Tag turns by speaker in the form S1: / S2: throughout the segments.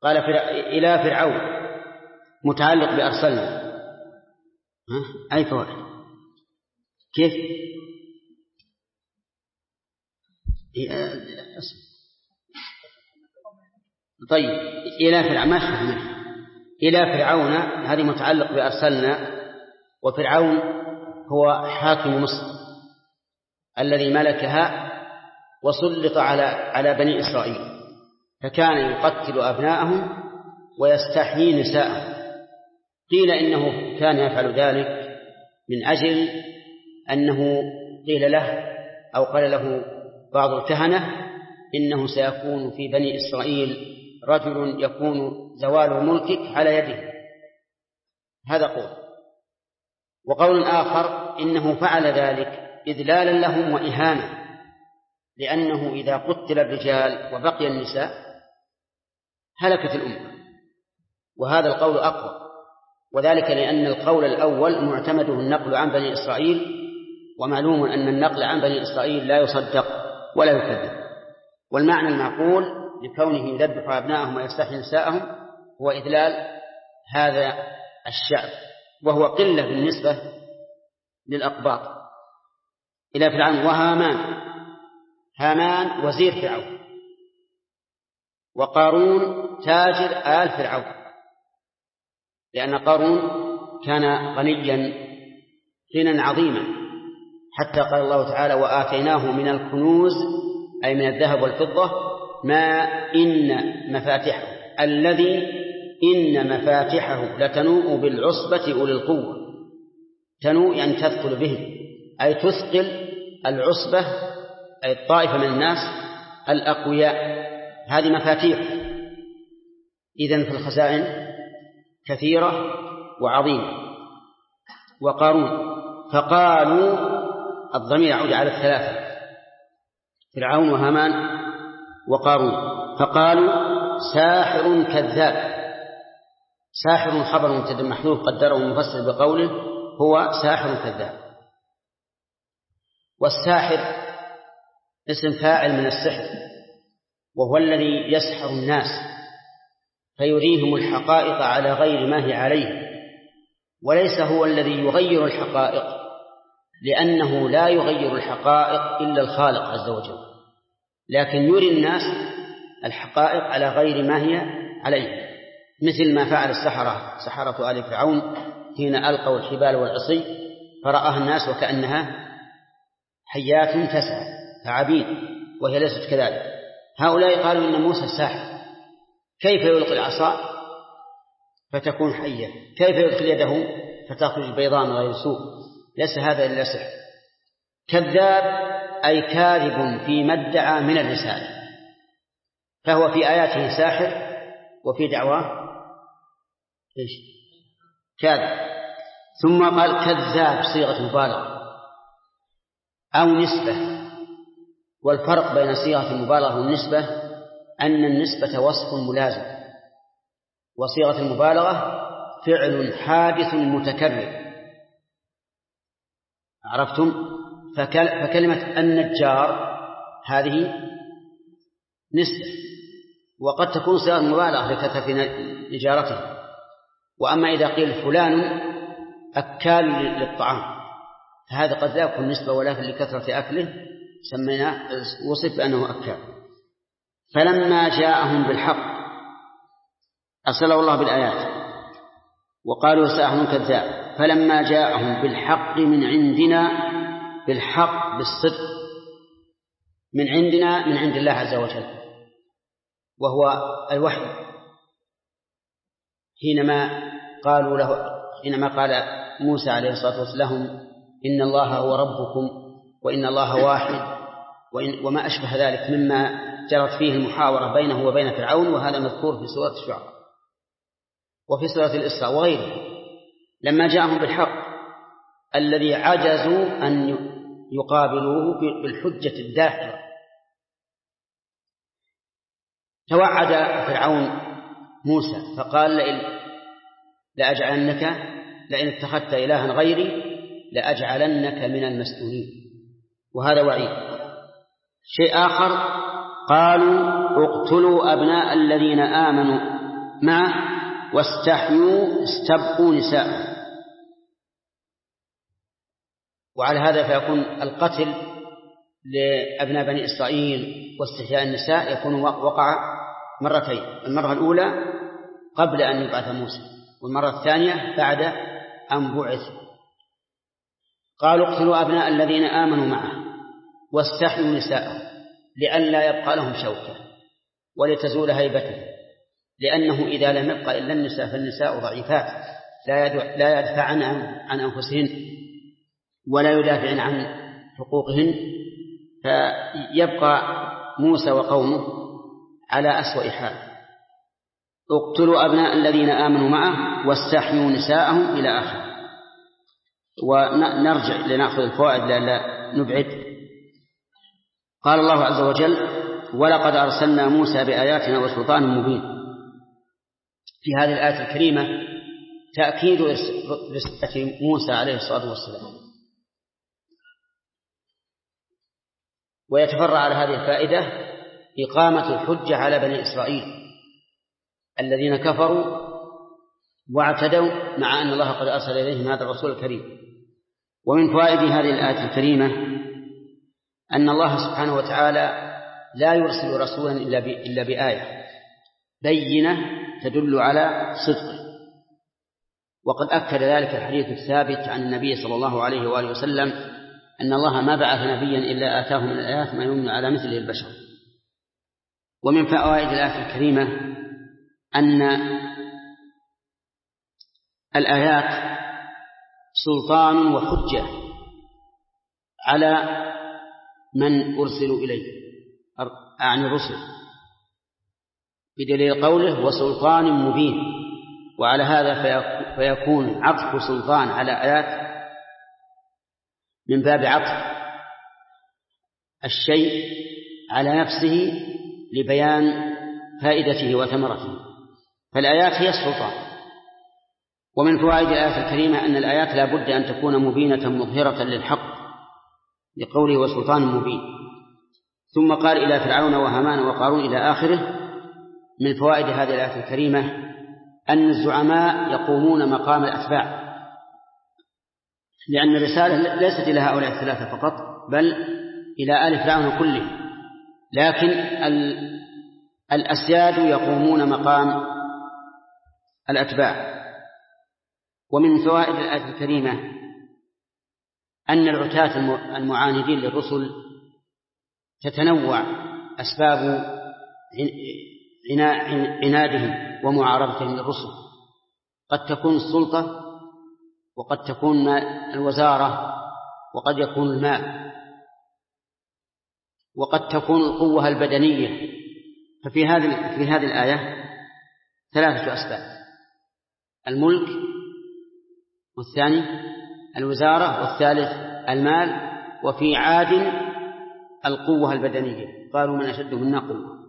S1: قال إلى فرعون متعلق بأرسلنا، أي فوائد؟ كيف؟ طيب إلى فرعون ما شفنا إلى فرعون هذه متعلق بأرسلنا، وفرعون هو حاكم مصر الذي ملكها وسلط على بني إسرائيل، فكان يقتل أبناءهم ويستحيي نساءهم. قيل إنه كان يفعل ذلك من أجل أنه قيل له أو قال له بعض الكهنة إنه سيكون في بني إسرائيل رجل يكون زوال ملكك على يده، هذا قول. وقول آخر إنه فعل ذلك إذلالا لهم وإهانة، لأنه إذا قتل الرجال وبقي النساء هلكت الأمة، وهذا القول أقوى، وذلك لأن القول الأول معتمده النقل عن بني إسرائيل، ومعلوم أن النقل عن بني إسرائيل لا يصدق ولا يكذب. والمعنى المعقول لكونه يذبح أبناءهم ويستحيي نساءهم هو إذلال هذا الشعب، وهو قلة بالنسبة للأقباط. إلى فرعون هامان وزير فرعون، وقارون تاجر آل فرعون، لأن قارون كان غنيا غنى عظيما، حتى قال الله تعالى وآتيناه من الكنوز أي من الذهب والفضة ما إن مفاتحه الذي إن مفاتحه لتنوء بالعصبة أولي القوة. تنوء يعني تثقل بهم، أي تثقل العصبة أي الطائفة من الناس الأقوياء، هذه مفاتيح. إذن في الخزائن كثيرة وعظيمة. وقارون فقالوا الضمير يعود على الثلاثة فرعون وهامان وقارون، فقالوا ساحر كذاب. ساحر خبر مبتدأ محذوف قدره المفسر بقوله هو ساحر كذاب. والساحر اسم فاعل من السحر، وهو الذي يسحر الناس فيريهم الحقائق على غير ما هي عليه، وليس هو الذي يغير الحقائق، لأنه لا يغير الحقائق إلا الخالق عز وجل، لكن يري الناس الحقائق على غير ما هي عليه، مثل ما فعل سحرة آل فرعون حين ألقوا الحبال والعصي فرآها الناس وكأنها حيات تسعى كعبيد وهي ليست كذلك. هؤلاء قالوا إن موسى ساحر، كيف يلقي العصا فتكون حية؟ كيف يدخل يده فتخرج بيضاء من غير سوء؟ ليس هذا إلا سحر. كذاب أي كاذب فيما ادعى من الرسالة، فهو في آياته ساحر وفي دعواه كاذب. ثم قال كذاب صيغة مبالغة أو نسبة، والفرق بين صيغة المبالغة والنسبة أن النسبة وصف ملازم، وصيغة المبالغة فعل حادث متكرر. عرفتم؟ فكلمة النجار هذه نسبة، وقد تكون صيغة مبالغة لكثرة نجارته. وأما إذا قيل فلان أكال للطعام فهذا قد لا يكون نسبة، ولكن لكثرة أكله وصف بأنه أكال. فلما جاءهم بالحق أرسله الله بالآيات وقالوا ساحر كذاب. فلما جاءهم بالحق من عندنا، بالحق بالصدق من عندنا من عند الله عز وجل، وهو الوحي. حينما قال موسى عليه الصلاة والسلام إن الله هو ربكم وإن الله واحد وما أشبه ذلك مما جرت فيه المحاورة بينه وبين فرعون، وهذا مذكور في سورة الشعراء وفي سورة الإسراء وغيره. لما جاءهم بالحق الذي عجزوا أن يقابلوه بالحجة الداحرة، توعد فرعون موسى فقال لئن اتخذت إلها غيري لأجعلنك من المسؤولين، وهذا وعيد. شيء آخر قالوا اقتلوا أبناء الذين آمنوا مع واستحيوا استبقوا نساء. وعلى هذا فيكون القتل لأبناء بني إسرائيل واستحياء النساء يكون وقع مرتين: المرة الأولى قبل أن يبعث موسى، والمرة الثانية بعد أن بعث. قالوا اقتلوا أبناء الذين آمنوا معه واستحيوا نساءهم لئلا يبقى لهم شوكة ولتزول هيبته، لأنه إذا لم يبقى إلا النساء فالنساء ضعيفات لا يدفعن عن أنفسهن ولا يدافعن عن حقوقهن، فيبقى موسى وقومه على أسوأ حال. اقتلوا أبناء الذين آمنوا معه واستحيوا نساءهم إلى آخر. ونرجع لنأخذ الفوائد لألا نبعد. قال الله عز وجل: ولقد أرسلنا موسى بآياتنا وسلطان مبين. في هذه الآية الكريمة تأكيد رسالة موسى عليه الصلاة والسلام. ويتفرع على هذه الفائدة إقامة الحجة على بني إسرائيل الذين كفروا واعتدوا مع أن الله قد أرسل إليهم هذا الرسول الكريم. ومن فوائد هذه الآية الكريمة أن الله سبحانه وتعالى لا يرسل رسولا إلا بآية بينة تدل على صدقه. وقد أكد ذلك الحديث الثابت عن النبي صلى الله عليه وآله وسلم أن الله ما بعث نبيا إلا آتاه من الآيات ما يمن على مثله البشر. ومن فوائد الآية الكريمة أن الآيات سلطان وحجة على من أرسلوا إليه عن الرسل، بدليل قوله وسلطان مبين. وعلى هذا فيكون عطف سلطان على آيات من باب عطف الشيء على نفسه لبيان فائدته وثمرته، فالآيات هي السلطان. ومن فوائد الآية الكريمة أن الآيات لا بد أن تكون مبينة مظهرة للحق لقوله وسلطان مبين. ثم قال إلى فرعون وهامان وقارون إلى آخره. من فوائد هذه الآية الكريمة أن الزعماء يقومون مقام الأتباع، لأن الرسالة ليست إلى هؤلاء الثلاثة فقط بل إلى آل فرعون كله، لكن الأسياد يقومون مقام الأتباع. ومن فوائد الآية الكريمة أن العتاة المعاندين للرسل تتنوع أسباب عنادهم ومعارضتهم للرسل. قد تكون السلطة، وقد تكون الوزارة، وقد يكون المال، وقد تكون القوة البدنية. ففي هذه الآية ثلاثة أسباب: الملك، والثاني الوزارة، والثالث المال. وفي عاد القوة البدنية، قالوا من أشد منا قوة.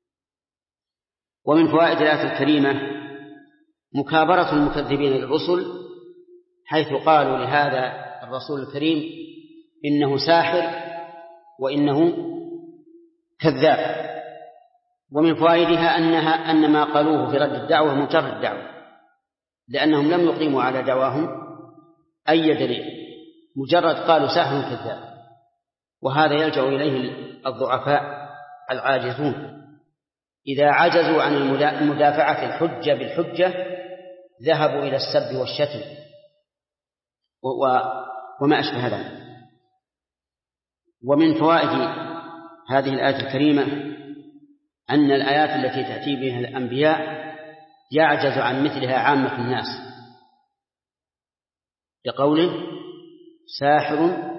S1: ومن فوائد الآية الكريمة مكابرة المكذبين للرسل، حيث قالوا لهذا الرسول الكريم إنه ساحر وإنه كذاب. ومن فوائدها أن ما قالوه في رد الدعوة مجرد دعوة، لأنهم لم يقيموا على دعواهم أي دليل، مجرد قالوا ساحر كذاب. وهذا يلجأ إليه الضعفاء العاجزون، إذا عجزوا عن مدافعة الحجة بالحجة ذهبوا إلى السب والشتم وما أشبه ذلك. ومن فوائد هذه الآية الكريمة أن الآيات التي تأتي بها الأنبياء يعجز عن مثلها عامة الناس، لقوله ساحر.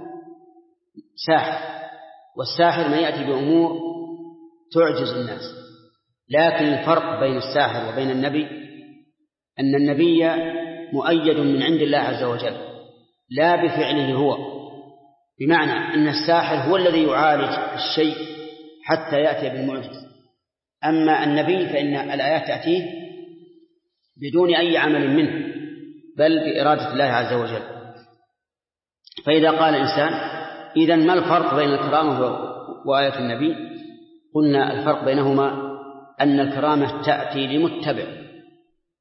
S1: والساحر ما يأتي بأمور تعجز الناس، لكن الفرق بين الساحر وبين النبي أن النبي مؤيد من عند الله عز وجل لا بفعله هو، بمعنى أن الساحر هو الذي يعالج الشيء حتى يأتي بالمعجز. أما النبي فإن الآيات تأتيه بدون أي عمل منه بل بإرادة الله عز وجل. فإذا قال الإنسان إذن ما الفرق بين الكرامة وآية النبي؟ قلنا الفرق بينهما أن الكرامة تأتي لمتبع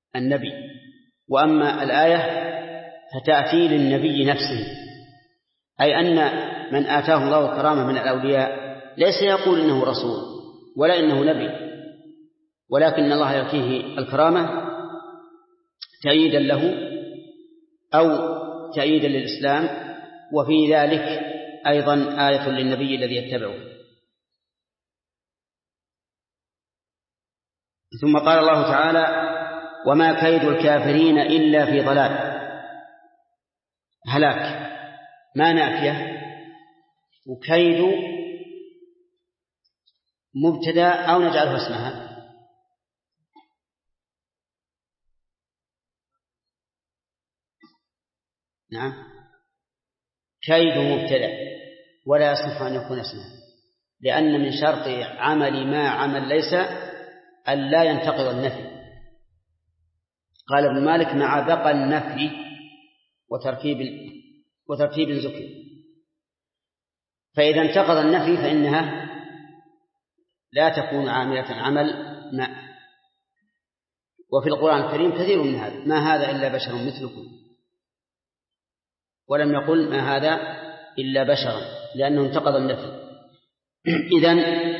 S1: النبي. وأما الآية فتأتي للنبي نفسه، أي أن من آتاه الله الكرامة من الأولياء ليس يقول إنه رسول ولا إنه نبي، ولكن الله يأتيه الكرامة تأييدا له أو تأييدا للإسلام، وفي ذلك أيضا آية للنبي الذي يتبعه. ثم قال الله تعالى: وما كيد الكافرين إلا في ضلال. هلاك ما نافية، وكيد مبتدأ أو نجعله اسمها. نعم، كيد مبتدأ ولا يصح أن يكون اسمها، لأن من شرط عمل ما عمل ليس أن لا ينتقض النفي. قال ابن مالك: مع بقى النفي وترتيب ذكر. فإذا انتقض النفي فإنها لا تكون عاملة عمل ما. وفي القرآن الكريم كثير من هذا: ما هذا إلا بشر مثلكم، ولم يقل ما هذا إلا بشرا، لأنه انتقض النفي. إذن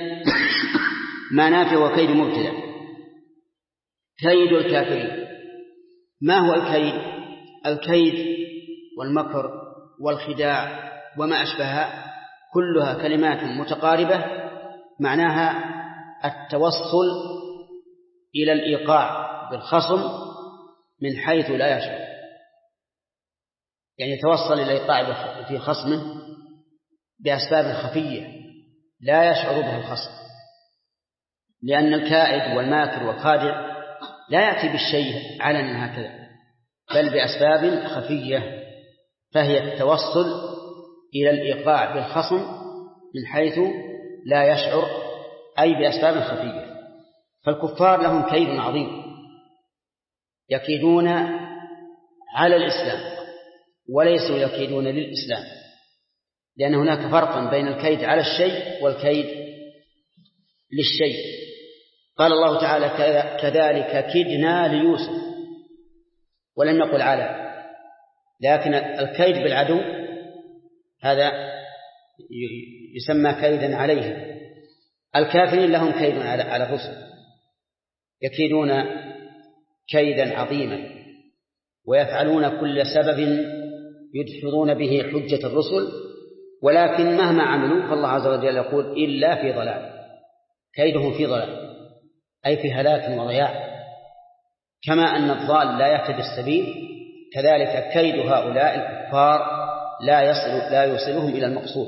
S1: ما نافع وكيد مبتدأ. كيد الكافرين، ما هو الكيد؟ الكيد والمكر والخداع وما أشبهها كلها كلمات متقاربة معناها التوصل إلى الإيقاع بالخصم من حيث لا يشعر، يعني يتوصل إلى الإيقاع في خصمه بأسباب خفية لا يشعر بها الخصم، لأن الكائد والماكر والخادع لا يأتي بالشيء علنا هكذا، بل بأسباب خفية، فهي التوصل إلى الإيقاع بالخصم من حيث لا يشعر، أي بأسباب خفية. فالكفار لهم كيد عظيم، يكيدون على الإسلام وليسوا يكيدون للإسلام، لأن هناك فرقا بين الكيد على الشيء والكيد للشيء. قال الله تعالى: كذلك كدنا ليوسف، ولم يقل على، لكن الكيد بالعدو هذا يسمى كيدا عليه. الكافرين لهم كيد على الرسل، يكيدون كيدا عظيما ويفعلون كل سبب يدحرون به حجة الرسل، ولكن مهما عملوا فالله عز وجل يقول: إلا في ضلال. كيدهم في ضلال، أي في هلاك وضياع. كما أن الضال لا يهتدي السبيل، كذلك كيد هؤلاء الكفار لا يوصلهم إلى المقصود.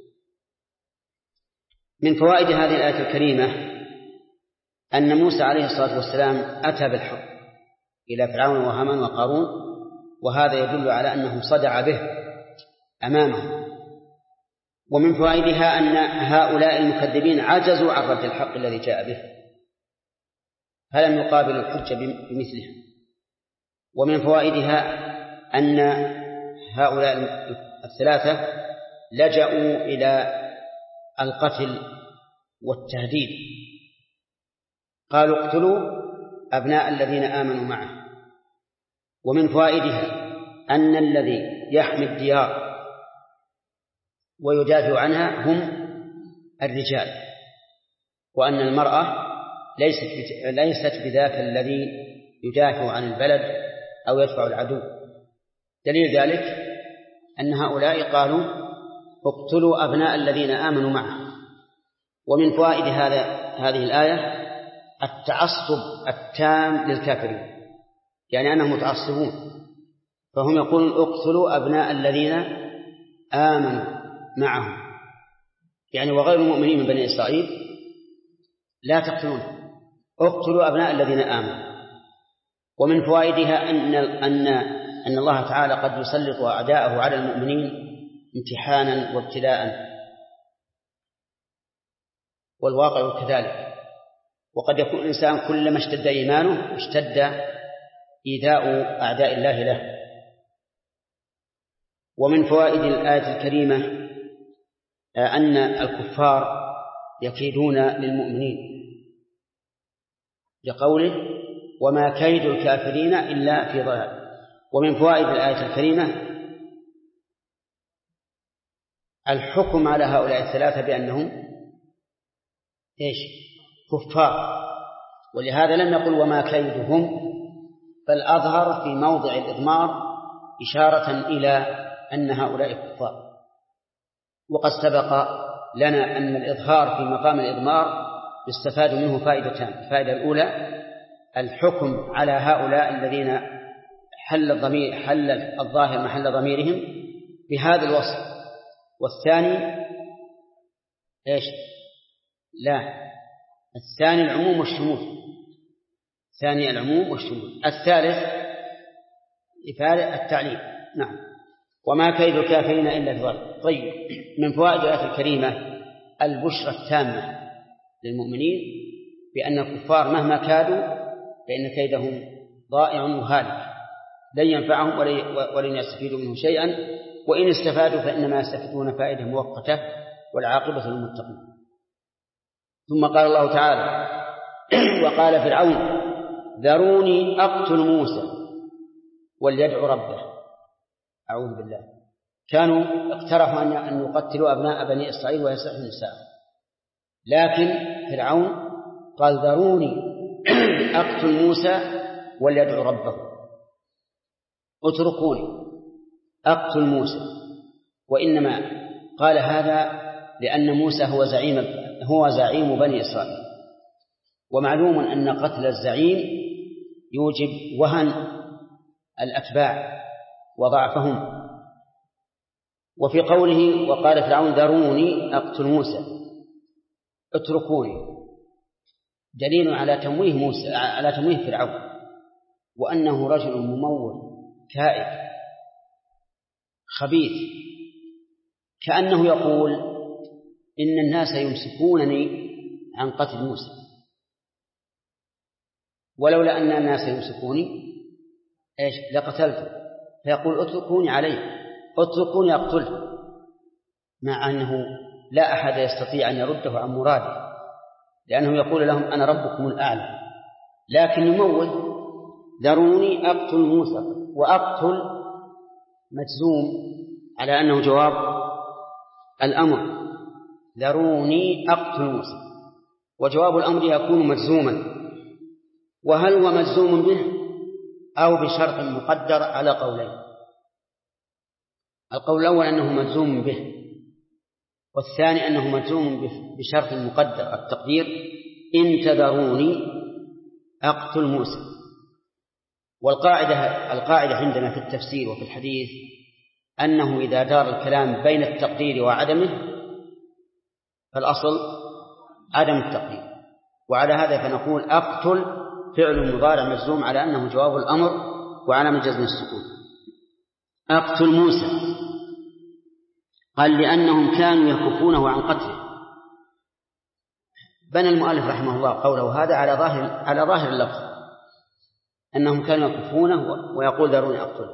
S1: من فوائد هذه الآية الكريمة أن موسى عليه الصلاة والسلام أتى بالحق إلى فرعون وهامان وقارون، وهذا يدل على أنه صدع به أمامه. ومن فوائدها أن هؤلاء المكذبين عجزوا عن رد الحق الذي جاء به، فلم يقابلوا الحجة بمثلها. ومن فوائدها أن هؤلاء الثلاثة لجأوا إلى القتل والتهديد، قالوا: اقتلوا أبناء الذين آمنوا معه. ومن فوائدها أن الذي يحمي الديار ويدافع عنها هم الرجال، وأن المرأة ليست بذاك الذي يدافع عن البلد أو يدفع العدو. دليل ذلك أن هؤلاء قالوا: اقتلوا أبناء الذين آمنوا معه. ومن فوائد هذه الآية التعصب التام للكافرين، يعني أنهم متعصبون، فهم يقولون: اقتلوا أبناء الذين آمنوا معهم، يعني وغير المؤمنين من بني إسرائيل لا تقتلون، اقتلوا أبناء الذين آمنوا. ومن فوائدها أن الله تعالى قد يسلط أعداءه على المؤمنين امتحانا وابتلاء، والواقع كذلك. وقد يكون الإنسان كلما اشتد إيمانه اشتد إيذاء أعداء الله له. ومن فوائد الآية الكريمة أن الكفار يكيدون للمؤمنين، لقوله: وما كيد الكافرين إلا في ضلال. ومن فوائد الآية الكريمة الحكم على هؤلاء الثلاثة بأنهم كفار، ولهذا لم يقل وما كيدهم، بل أظهر في موضع الإضمار إشارة إلى أن هؤلاء كفار. وقد سبق لنا أن الإظهار في مقام الإضمار يستفاد منه فائدتان. الفائدة الأولى الحكم على هؤلاء الذين حل الظاهر محل ضميرهم بهذا الوصف. والثاني الثاني العموم والشمول. الثالث إفادة التعليم. نعم. وما كيد الكافرين إلا في ضلال. طيب، من فوائد الآية الكريمة البشرى التامة للمؤمنين بأن الكفار مهما كادوا فإن كيدهم ضائع وهالك، لن ينفعهم ولن يستفيدوا منه شيئا، وإن استفادوا فإنما يستفيدون فائدة مؤقتة والعاقبة للمتقين. ثم قال الله تعالى: وقال فرعون ذروني أقتل موسى وليدع ربه. أعوذ بالله. كانوا اقترحوا أن يقتلوا أبناء بني إسرائيل ويستحيوا نساءهم، لكن فرعون قال ذروني أقتل موسى وليدع ربه، اتركوني أقتل موسى. وإنما قال هذا لأن موسى هو زعيم بني إسرائيل، ومعلوم أن قتل الزعيم يوجب وهن الأتباع وضعفهم. وفي قوله وقال فرعون ذروني أقتل موسى اتركوني دليل على تمويه فرعون، وأنه رجل ممول كائد خبيث، كأنه يقول إن الناس يمسكونني عن قتل موسى، ولولا أن الناس يمسكوني لقتلته، فيقول اتركوني عليه، اتركوني أقتله، مع أنه لا أحد يستطيع أن يرده عن مراده، لأنه يقول لهم أنا ربكم الأعلى، لكن يمول ذروني أقتل موسى. وأقتل مجزوم على أنه جواب الأمر، ذروني أقتل موسى، وجواب الأمر يكون مجزوما. وهل هو مجزوم به أو بشرط مقدر على قولين؟ القول الأول أنه مجزوم به، والثاني أنه مجزوم بشرط مقدر، التقدير إن تذروني أقتل موسى. والقاعدة عندنا في التفسير وفي الحديث أنه إذا دار الكلام بين التقدير وعدمه فالأصل عدم التقدير، وعلى هذا فنقول أقتل فعل مضارع مجزوم على أنه جواب الأمر وعلامة جزم السكون. أقتل موسى قال لأنهم كانوا يكفونه عن قتله. بنى المؤلف رحمه الله قوله هذا على ظاهر اللفظ أنهم كانوا يكفونه ويقول ذروني أقتل،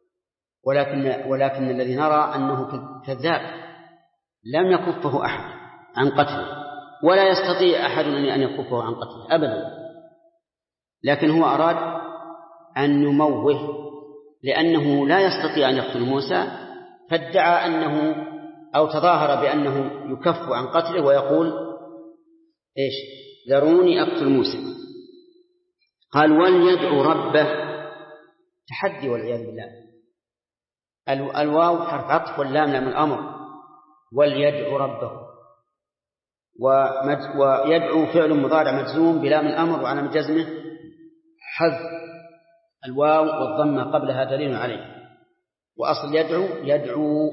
S1: ولكن الذي نرى أنه كذاب، لم يكفه أحد عن قتله، ولا يستطيع أحد أن يكفه عن قتله أبدا، لكن هو أراد أن يموه لأنه لا يستطيع أن يقتل موسى، فادعى أنه أو تظاهر بأنه يكف عن قتله ويقول ذروني أقتل موسى. قال وليدعو ربه، تحدي والعياذ بالله. الواو حرف عطف واللام لام الأمر، وليدعو ربه، ويدعو فعل مضارع مجزوم بلام الأمر وعلامة جزمه حذف الواو والضمة قبلها دليل عليه، وأصل يدعو.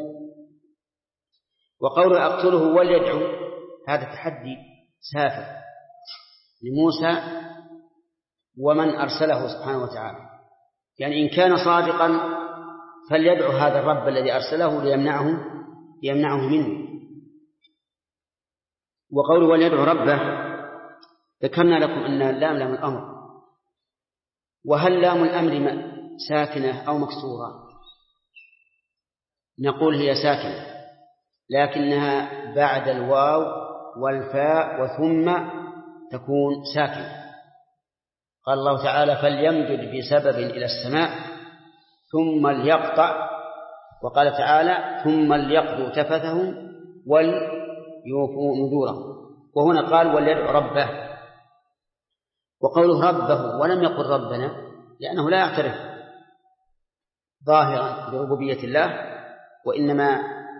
S1: وقول أقتله وليدعو هذا تحدي سافر لموسى ومن أرسله سبحانه وتعالى، يعني إن كان صادقا فليدعو هذا الرب الذي أرسله ليمنعه منه. وقول وليدعو ربه ذكرنا لكم أن اللام لام الأمر، وهل لام الأمر ساكنة أو مكسورة؟ نقول هي ساكنة، لكنها بعد الواو والفاء وثم تكون ساكنة قال الله تعالى فليمدد بسبب إلى السماء ثم ليقطع، وقال تعالى ثم ليقضوا تفثهم وليوفوا نذورهم، وهنا قال وليدعو ربه. وقوله ربه ولم يقل ربنا لأنه لا يعترف ظاهرا بربوبية الله، وإنما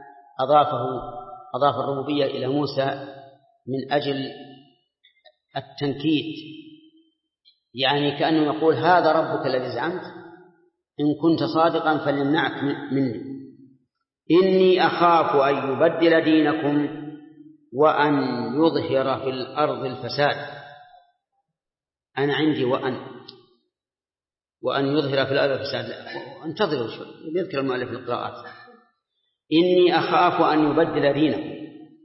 S1: أضاف الربوبية إلى موسى من أجل التنكيت، يعني كأنه يقول هذا ربك الذي زعمت، إن كنت صادقا فليمنعك مني، إني أخاف أن يبدل دينكم وأن يظهر في الأرض الفساد. أنا عندي وأن يظهر في الأرض الفساد، انتظروا شوي يذكر المؤلف القراءات. إني أخاف أن يبدل دينكم،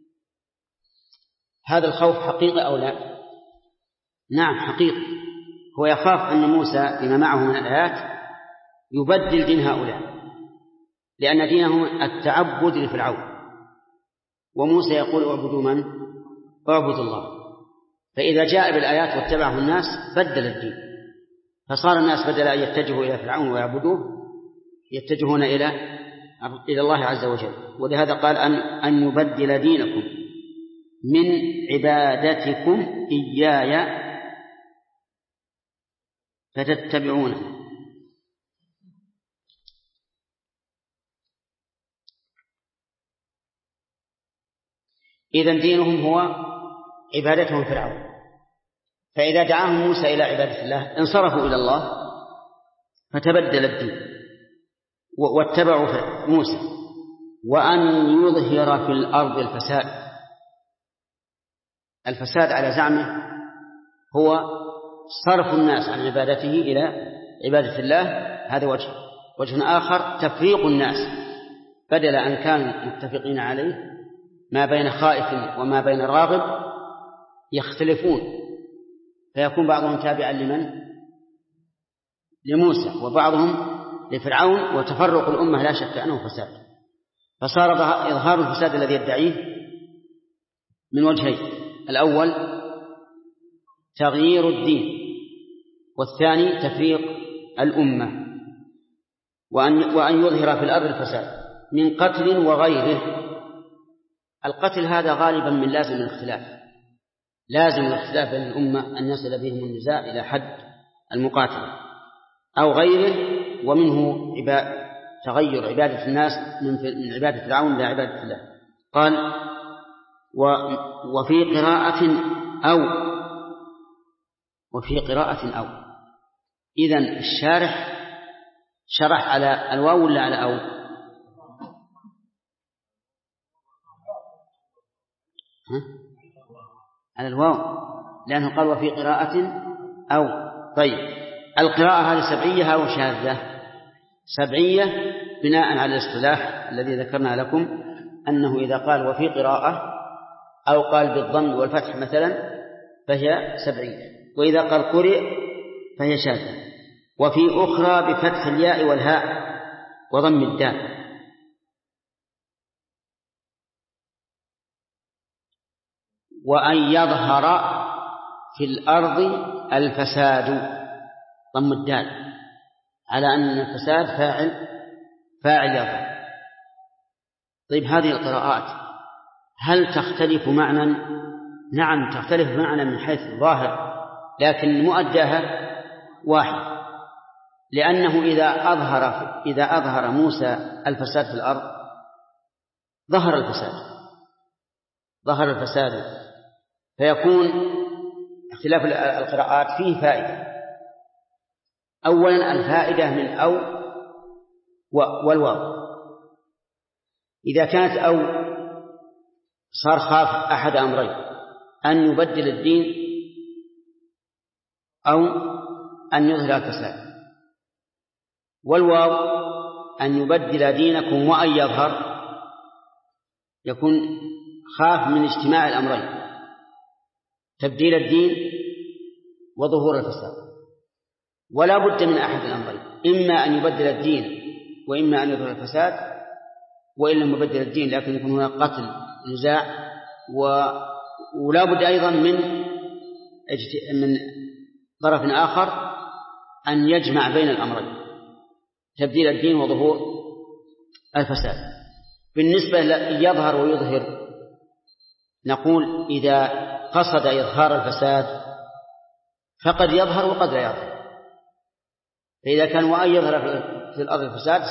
S1: هذا الخوف حقيقي أو لا؟ نعم حقيقي، هو يخاف أن موسى بما معه من الآيات يبدل دين هؤلاء، لأن دينهم التعبد لفرعون، وموسى يقول اعبدوا من؟ اعبدوا الله. فإذا جاء بالآيات واتبعه الناس بدل الدين، فصار الناس بدل أن يتجهوا إلى فرعون ويعبدوه يتجهون إلى الله عز وجل. ولهذا قال أن يبدل دينكم من عبادتكم إياي فتتبعونه. إذن دينهم هو عبادتهم فرعون، فإذا دعاهم موسى إلى عبادة الله انصرفوا إلى الله فتبدل الدين واتبعوا موسى. وأن يظهر في الأرض الفساد على زعمه هو صرف الناس عن عبادته إلى عبادة الله، هذا وجه آخر تفريق الناس، بدل أن كانوا متفقين عليه ما بين خائف وما بين راغب يختلفون، فيكون بعضهم تابعا لموسى وبعضهم لفرعون، وتفرق الأمة لا شك أنه فساد. فصار إظهار الفساد الذي يدعيه من وجهين: الأول تغيير الدين، والثاني تفريق الأمة. وأن يظهر في الأرض الفساد من قتل وغيره. القتل هذا غالبا من لازم الاختلاف بين الأمة أن يصل بهم النزاع إلى حد المقاتلة أو غيره، ومنه تغير عبادة الناس من عبادة فرعون إلى عبادة الله. قال وفي قراءة أو. إذن الشارح شرح على الواو ولا على أو؟ على الواو، لأنه قال وفي قراءة أو. طيب القراءة هذه سبعية أو شاذة؟ سبعية بناء على الاصطلاح الذي ذكرنا لكم، أنه إذا قال وفي قراءة أو قال بالضم والفتح مثلا فهي سبعية، وإذا قال قرئ فهي شاذة. وفي أخرى بفتح الياء والهاء وضم الدال. وأن يظهر في الأرض الفساد، ضم الدال على أن الفساد فاعل يظهر. طيب هذه القراءات هل تختلف معنى؟ نعم تختلف معنى من حيث الظاهر، لكن مؤداها واحد، لأنه إذا أظهر موسى الفساد في الأرض ظهر الفساد، فيكون اختلاف القراءات فيه فائدة. أولا الفائدة من أو والواو، إذا كانت أو صار خاف أحد أمرين: أن يبدل الدين أو أن يظهر الفساد. والواو أن يبدل دينكم وأن يظهر، يكون خاف من اجتماع الأمرين: تبديل الدين وظهور الفساد. ولا بد من أحد الأمرين، إما أن يبدل الدين وإما أن يظهر الفساد، وإن لم يبدل الدين لكن يكون هناك قتل نزاع. ولا بد أيضا من طرف آخر أن يجمع بين الأمرين، تبديل الدين وظهور الفساد. بالنسبة يظهر ويظهر، نقول إذا قصد إظهار الفساد فقد يظهر وقد لا يظهر، فإذا كان وأن يظهر في الأرض الفساد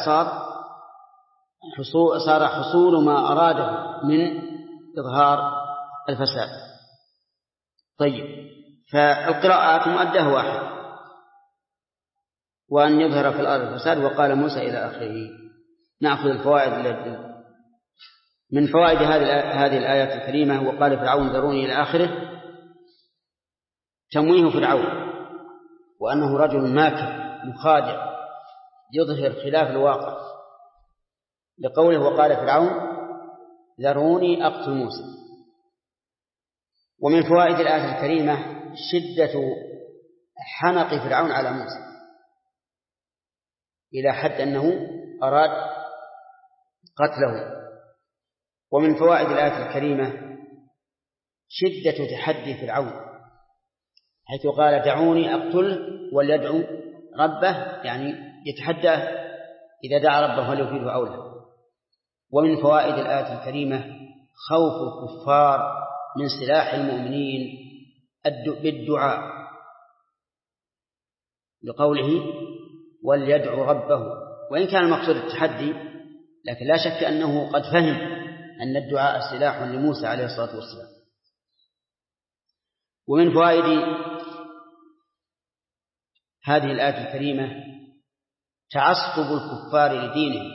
S1: صار حصول ما أراده من إظهار الفساد. طيب، فالقراءات مؤداه واحد، وأن يظهر في الأرض الفساد وقال موسى إلى آخره. نأخذ الفوائد من فوائد هذه الآيات الكريمة. وقال فرعون ذروني إلى آخره، تمويه فرعون وأنه رجل ماكر مخادع يظهر خلاف الواقع، لقوله وقال فرعون ذروني أقتل موسى. ومن فوائد الآية الكريمة شدة حنق فرعون على موسى إلى حد أنه أراد قتله. ومن فوائد الآية الكريمة شدة تحدي فرعون، حيث قال دعوني أقتله وليدعو ربه، يعني يتحدى إذا دعا ربه فليفيده أولى. ومن فوائد الآية الكريمة خوف الكفار من سلاح المؤمنين بالدعاء، لقوله وليدعو ربه، وإن كان المقصود التحدي، لكن لا شك أنه قد فهم أن الدعاء سلاح لموسى عليه الصلاة والسلام. ومن فوائد هذه الآية الكريمة تعصب الكفار لدينهم،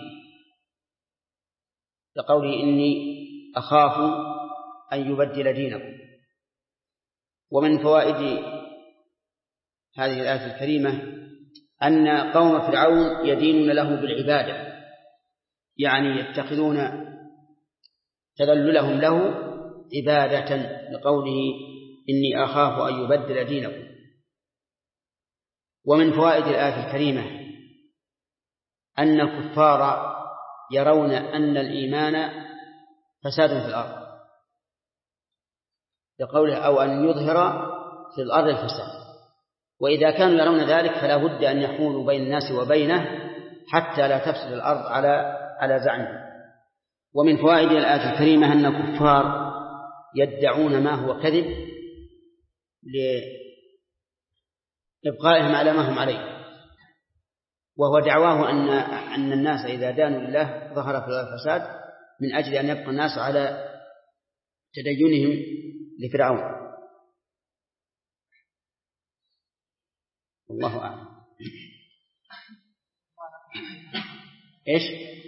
S1: لقوله إني أخاف أن يبدل دينكم. ومن فوائد هذه الآية الكريمة أن قوم فرعون يدينون له بالعبادة، يعني يتخذون تذللهم له عبادة، لقوله إني أخاف أن يبدل دينكم. ومن فوائد الآية الكريمة أن الكفار يرون أن الإيمان فساد في الأرض، لقوله أو أن يظهر في الأرض الفساد، وإذا كانوا يرون ذلك فلا بد أن يحولوا بين الناس وبينه حتى لا تفسد الأرض على زعمه. ومن فوائد الآية الكريمة أن الكفار يدعون ما هو كذب لإبقائهم على ما هم عليه، وهو دعواه أن الناس إذا دانوا لله ظهر في الفساد من أجل أن يبقى الناس على تدينهم لفرعون. والله أعلم. إيش؟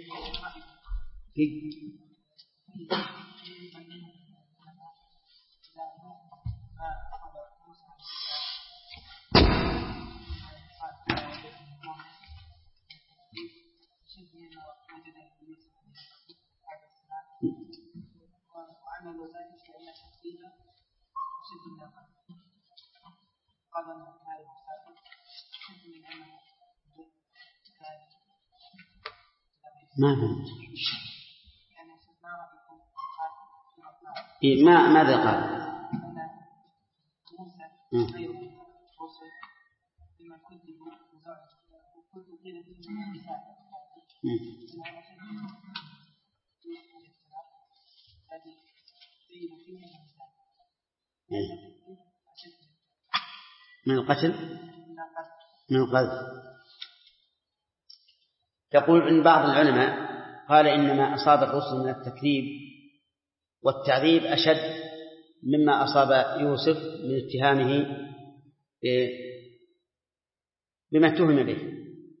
S1: ما ماذا قال؟ من القتل، من القذف. يقول إن بعض العلماء قال إنما أصاب الرسل من التكذيب والتعذيب أشد مما أصاب يوسف من اتهامه بما اتهم به.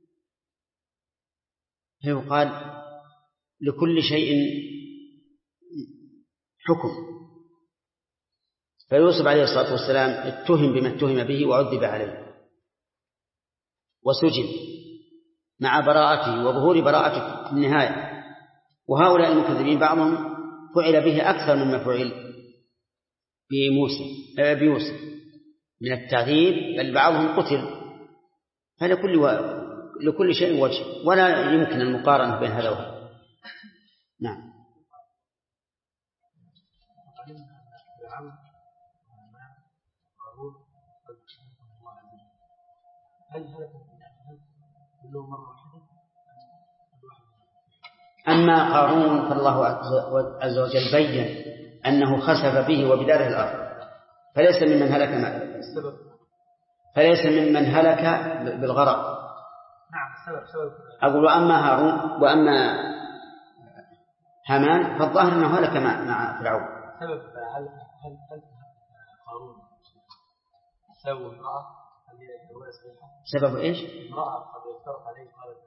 S1: فيقال لكل شيء حكم، فيوسف عليه الصلاة والسلام اتهم بما اتهم به وعذب عليه وسجن مع براءته وظهور براءته في النهاية. وهؤلاء المكذبين بعضهم فعل به أكثر مما فعل بيوسف من التعذيب، بل بعضهم قتل. لكل شيء وجه، ولا يمكن المقارنة بين هذا وهذا. نعم. أما قارون فالله عز وجل بين أنه خسف به وبداره الأرض فليس ممن هلك فليس ممن هلك بالغرق.
S2: نعم السبب.
S1: أقول وأما هامان فالظاهر أنه هلك مع فرعون.
S2: سبب هل قارون سبب امرأة هل هي رواية صحيحة؟
S1: سبب إيش؟
S2: امرأة قد يفترق عليه قالت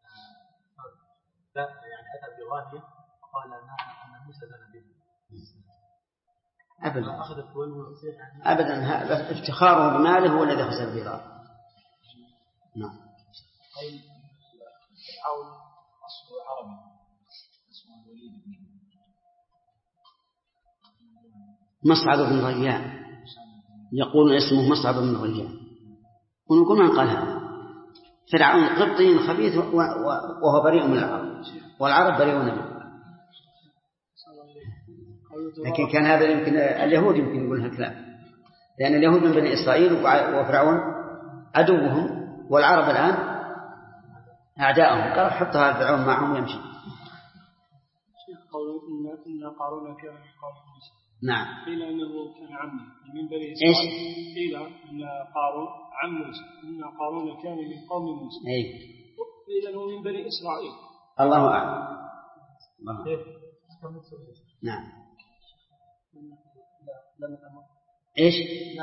S2: لا يعني أتى بغانية وقال أن موسى زنى به.
S1: أبدا هذا افتخاره بماله هو الذي خسر به الأرض. نعم.
S2: فرعون أصله عربي اسمه الوليد بن
S1: مصعب بن غيان يقول اسمه مصعب بن غيان ونقول من قال هذا. فرعون قبطي خبيث وهو بريء من العرب والعرب بريئون منه. لكن كان هذا يمكن اليهود يمكن يقول هالكلام لأن اليهود من بني إسرائيل وفرعون عدوهم والعرب الآن أعداءهم. قال حطها فرعون معهم يمشي.
S2: قولوا إن قارون كان من قوم موسى.
S1: نعم.
S2: قيل إنه كان عمه من بني إسرائيل. قيل إن قارون عم موسى إن قارون كان من قوم موسى. قيل إنه من بني إسرائيل.
S1: الله أعلم. نعم. إيش؟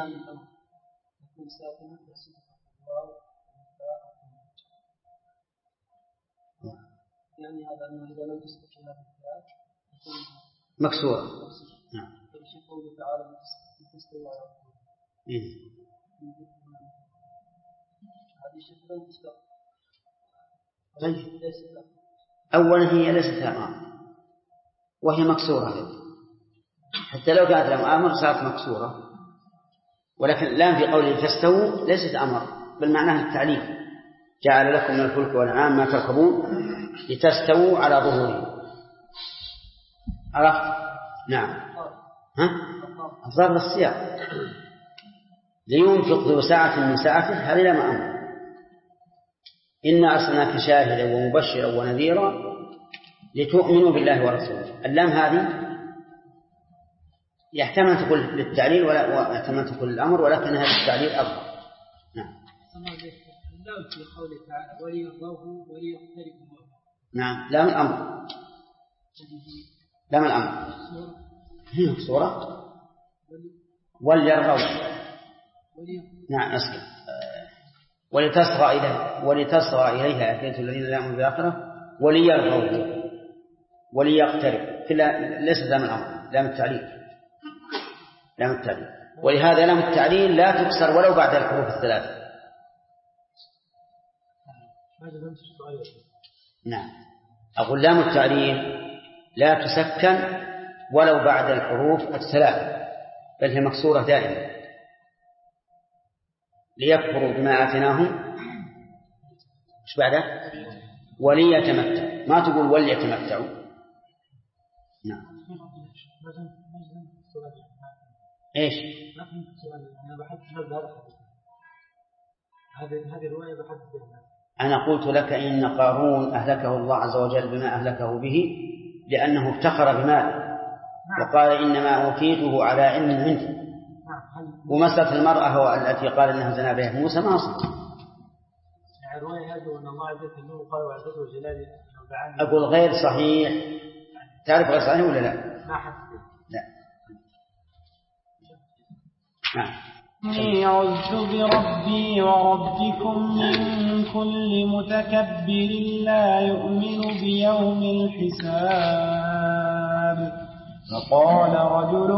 S2: يعني هذا أنه إذا لم تستقل بالفعل
S1: مكسورة. نعم.
S2: فالشيء قوله تعالى تستوي على هذه الشيء لم تستقل.
S1: طيب. أولا هي ليست أمر وهي مكسورة حتى لو كانت لهم أمر صارت مكسورة ولكن الآن في قوله تستووا ليست أمر بل معناها التعليم. جعل لكم من الفلك والأنعام ما تركبون لتستووا على ظهوره. عرفت؟ نعم. أفضل السياق لينفق ذو ساعة من ساعته هذه لما أمر. إنا أرسلناك شاهدا ومبشرا ونذيرا لتؤمنوا بالله ورسوله. اللام هذه يحتمل تقول للتعليل ويحتمل تقول للأمر ولكن هذا التعليل أفضل. نعم.
S2: اللام في قوله تعالى وليرضوه وليقتربوا.
S1: نعم. لام الأمر. لام الأمر. هي صورة وليرضوه. نعم أسكت. ولتصغى إليها أفئدة الذين لا يؤمنون بالآخرة وليرضوه وليقترب. ليس لام الأمر لام التعليل. لام التعليل. ولهذا لام التعليل لا تكسر ولو بعد الحروف الثلاثة. نعم. أقول لام التعليل لا تسكن ولو بعد الحروف الثلاثة بل هي مكسورة دائما ليكفروا بما آتيناهم إيش بعده وليتمتعوا. ما تقول وليتمتعوا. نعم. إيش؟
S2: هذه الرواية بحث بها.
S1: أنا قلت لك إن قارون أهلكه الله عز وجل بما أهلكه به لأنه افتخر بماله وقال إنما أوتيته على علم عندي. ومسألة المرأة هو التي قال إنها زنا بها موسى ما أصل.
S2: الرواية هذه وأن الله عز وجل قال وعزته وجلاله.
S1: أقول غير صحيح. تعرف غير صحيح ولا لا؟
S2: ما حسب.
S1: لا. نعم.
S3: إني عذت بربي وربكم من كل متكبر لا يؤمن بيوم الحساب. وقال رجل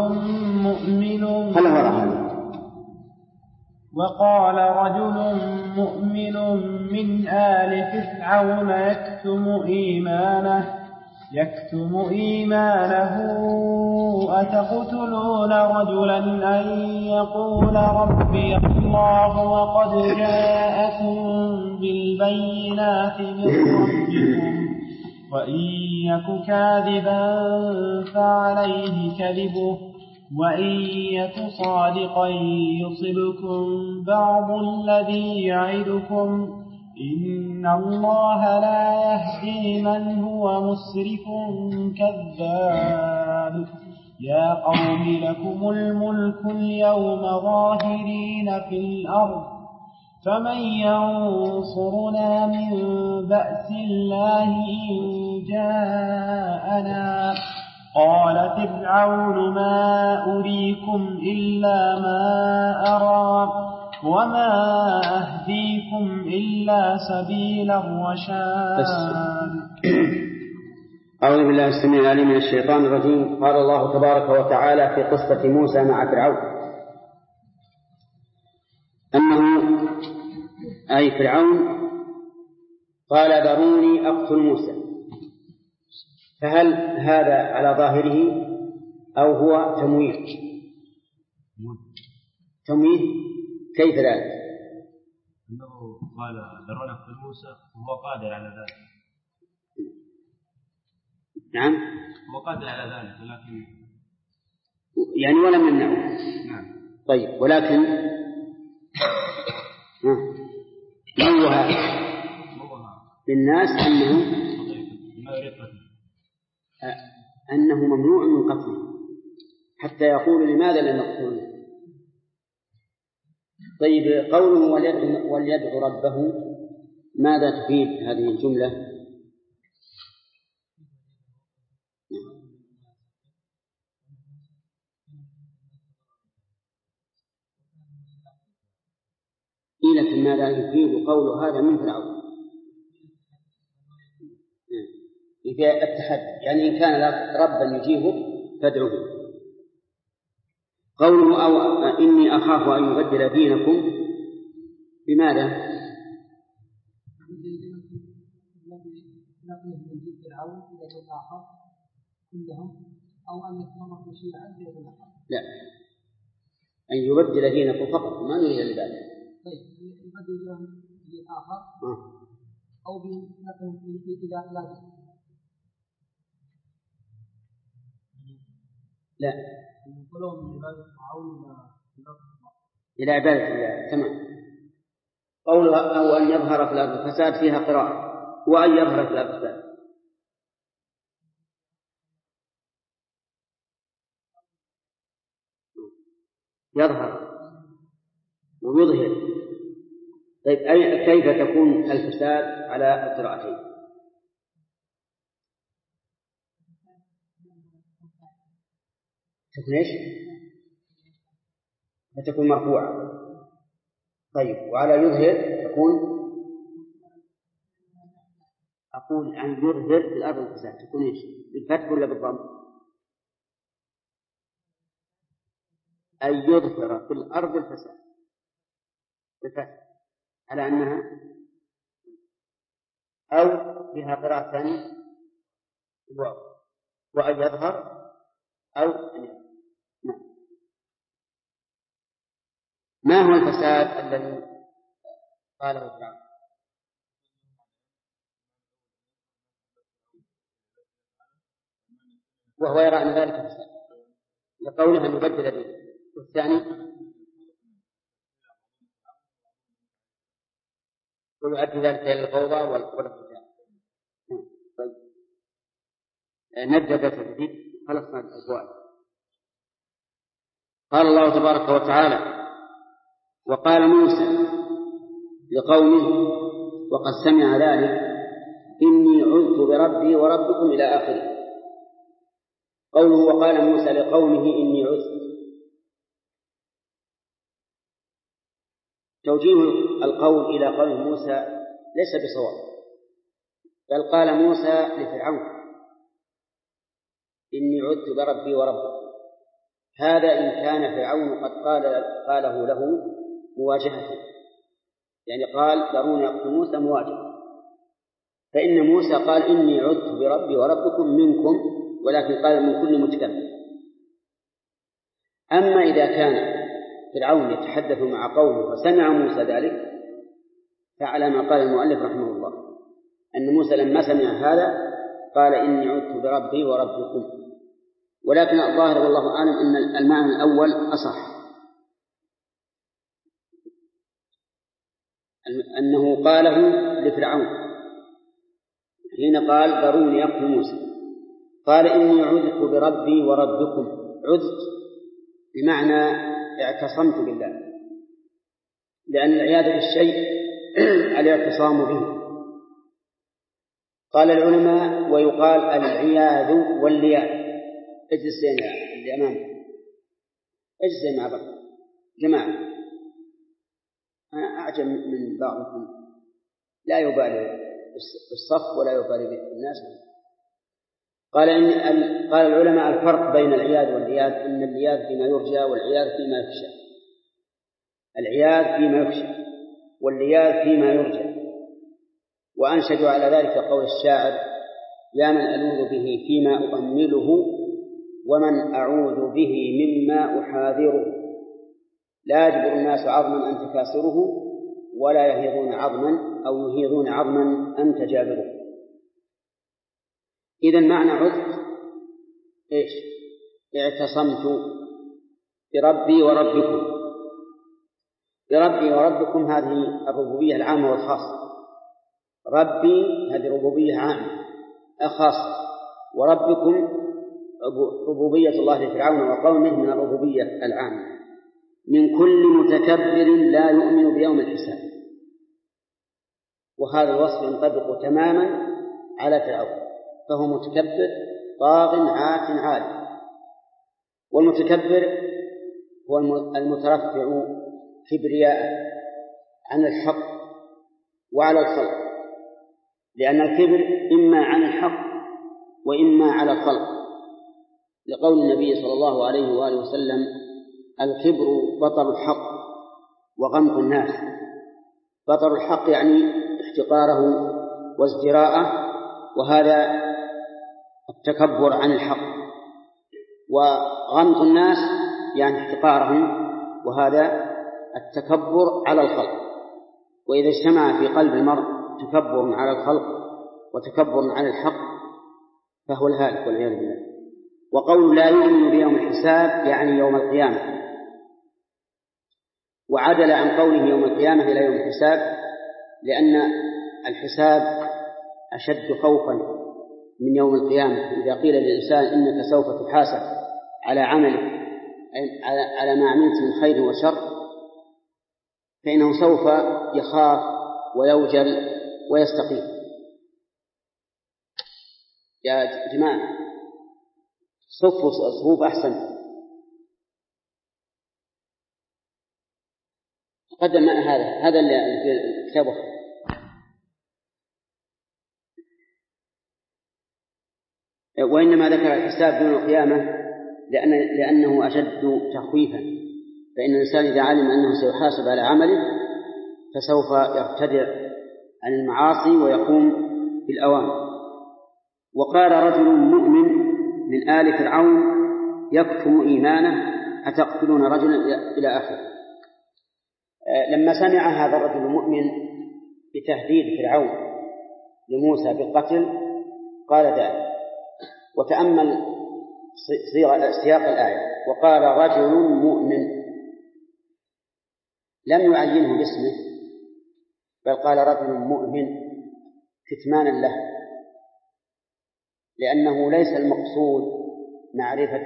S3: مؤمن من آل فرعون يكتم إيمانه أتقتلون رجلا أن يقول ربي الله وقد جاءكم بالبينات من ربكم وإن يك كاذبا فعليه كذبه وإن يك صادقا يصبكم بعض الذي يعدكم إن الله لا يهدي من هو مسرف كذاب يا قوم لكم الملك اليوم ظاهرين في الأرض فمن ينصرنا من بأس الله إن جاءنا قال فرعون ما أريكم إلا ما أرى وما أهديكم إلا سبيل الرشاد.
S1: أعوذ بالله السميع العليم من الشيطان الرجيم. قال الله تبارك وتعالى في قصة موسى مع فرعون أنه أي فرعون قال ذروني أقتل موسى، فهل هذا على ظاهره أو هو تمويه؟ تمويه كيف ذلك؟
S4: أنه قال ذروني أقتل موسى وهو قادر على ذلك.
S1: نعم
S4: هو قادر على ذلك ولكن
S1: يعني ولم يمنعه.
S4: نعم.
S1: طيب ولكن نوه للناس أنه ممنوع من قتله حتى يقول لماذا لم يقتله. طيب قوله وليدعو ربه ماذا تفيد هذه الجملة؟ لكن ماذا يفيد قول هذا من فرعون؟ في التحدي، يعني إن كان ربا يجيبه فادعوه. قوله أو إني أخاف أن يبدل دينكم بماذا؟ لا، أن يبدل دينكم فقط ما نريد لذلك.
S5: طيب يبدل دينهم لآخر أو بنقلهم إلى عبادة.
S1: لا، إلى عبادة الله. تمام. قولها أو أن يظهر في الأرض الفساد فيها قراءة، وأن يظهر في الأرض الفساد يظهر ويظهر. طيب كيف تكون الفساد على القراءتين؟ تكون ايش؟ فتكون مرفوعة. طيب وعلى يظهر تكون أقول أن يظهر في الأرض الفساد تكون ايش؟ بالفتح ولا بالضم؟ أن يظهر في الأرض الفساد بالفتح على أنها أو فيها قراءة ثانية وأن يظهر أو أن يظهر. ما هو الفساد الذي قاله فرعون؟ وهو يرى أن ذلك فساد لقوله أن يبدل دينه. والثاني ويؤدي ذلك إلى الفوضى والفساد. طيب نبدأ درس جديد. خلصنا الأبواب. قال الله تبارك وتعالى وقال موسى لقومه وقد سمع ذلك إني عذت بربي وربكم إلى آخره. قوله وقال موسى لقومه إني عذت، توجيه القول إلى قول موسى ليس بصواب، بل قال موسى لفرعون إني عذت بربي وربكم. هذا إن كان فرعون قد قاله له مواجهة، يعني قال ذروني أقتل موسى مواجهة، فإن موسى قال إني عذت بربي وربكم منكم، ولكن قال من كل متكلم. أما إذا كان فرعون يتحدث مع قومه فسمع موسى ذلك فعلى ما قال المؤلف رحمه الله أن موسى لما سمع هذا قال إني عذت بربي وربكم. ولكن الظاهر والله أعلم أن المعنى الأول أصح، أنه قاله لفرعون حين قال ذروني أقتل موسى، قال إني عذت بربي وربكم. عذت بمعنى اعتصمت بالله، لأن العياذ بالشيء الاعتصام به. قال العلماء ويقال العياذ واللياذ. اجلس اللي أمامك، اجلس مع بعض جماعة. أنا أعجب من بعضكم لا يبالي بالصف ولا يبالي بالناس. قال العلماء الفرق بين العياذ واللياذ أن اللياذ فيما يرجى والعياذ فيما يخشى. العياذ فيما يخشى واللياذ فيما يرجى. وأنشدوا على ذلك قول الشاعر: يا من ألوذ به فيما أؤمله ومن أعوذ به مما أحاذره، لا يجبر الناس عظما أنت كاسره ولا يهيضون عظما أو يهيضون عظما أنت جابره. إذن معنى عذت إيش؟ اعتصمت بربي وربكم. بربي وربكم هذه الربوبية العامة والخاصة. ربي هذه ربوبية عامة خاصة، وربكم ربوبية الله لفرعون وقومه من الربوبية العامة. من كل متكبر لا يؤمن بيوم الحساب. وهذا الوصف ينطبق تماما على فرعون، فهو متكبر طاغ عات عالي. والمتكبر هو المترفع كبرياء عن الحق وعلى الخلق، لأن الكبر إما عن الحق وإما على الخلق، لقول النبي صلى الله عليه وآله وسلم: الكبر بطر الحق وغمط الناس. بطر الحق يعني احتقاره وازدراءه، وهذا التكبر عن الحق. وغمط الناس يعني احتقارهم، وهذا التكبر على الخلق. وإذا اجتمع في قلب المرء تكبر على الخلق وتكبر على الحق فهو الهالك والعياذ بالله. وقول لا يؤمن بيوم الحساب يعني يوم القيامة، وعدل عن قوله يوم القيامة إلى يوم الحساب، لأن الحساب أشد خوفا من يوم القيامة. إذا قيل للإنسان إنك سوف تحاسب على عملك، على ما عملت من خير وشر، فإنه سوف يخاف ويوجل ويستقيم. يا جماعة صفوا صفوف أحسن. قدم هذا اللي في الكتاب. وإنما ذكر الحساب دون القيامة لأنه أشد تخويفا، فإن الإنسان إذا علم أنه سيحاسب على عمله فسوف يرتدع عن المعاصي ويقوم بالأوامر. وقال رجل مؤمن من آل فرعون يكتم إيمانه أتقتلون رجلا إلى آخره. لما سمع هذا الرجل المؤمن بتهديد فرعون لموسى بالقتل قال ذلك. وتأمل سياق الآية: وقال رجل مؤمن، لم يعينه باسمه، بل قال رجل مؤمن كتمانا له، لأنه ليس المقصود معرفة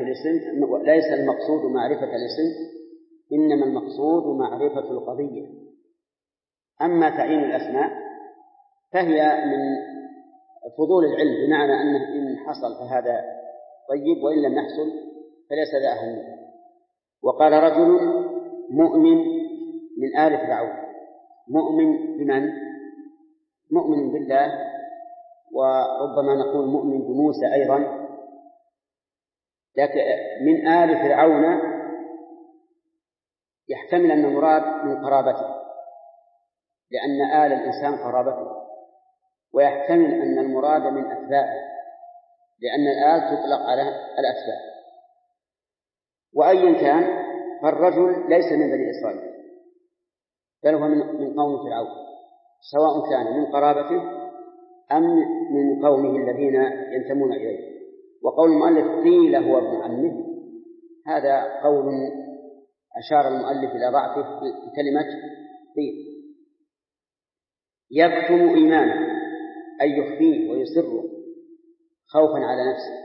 S1: الاسم، إنما المقصود معرفة القضية. أما تعيين الأسماء فهي من فضول العلم، بمعنى أنه إن حصل فهذا طيب، وإن لم يحصل فليس ذا أهمية. وقال رجل مؤمن من آل فرعون. مؤمن بمن؟ مؤمن بالله، وربما نقول مؤمن بموسى أيضا. لكن من آل فرعون يحتمل أن المراد من قرابته، لأن آل الإنسان قرابته، ويحتمل أن المراد من أتباعه، لأن الآل تطلق على الأتباع. وأيا كان فالرجل ليس من بني إسرائيل، بل هو من قوم فرعون، سواء كان من قرابته أم من قومه الذين ينتمون إليه. وقول المؤلف قيل هو ابن عمه هذا قول أشار المؤلف إلى ضعفه بكلمة قيل. يكتم إيمانه أي يخفيه ويسره خوفا على نفسه.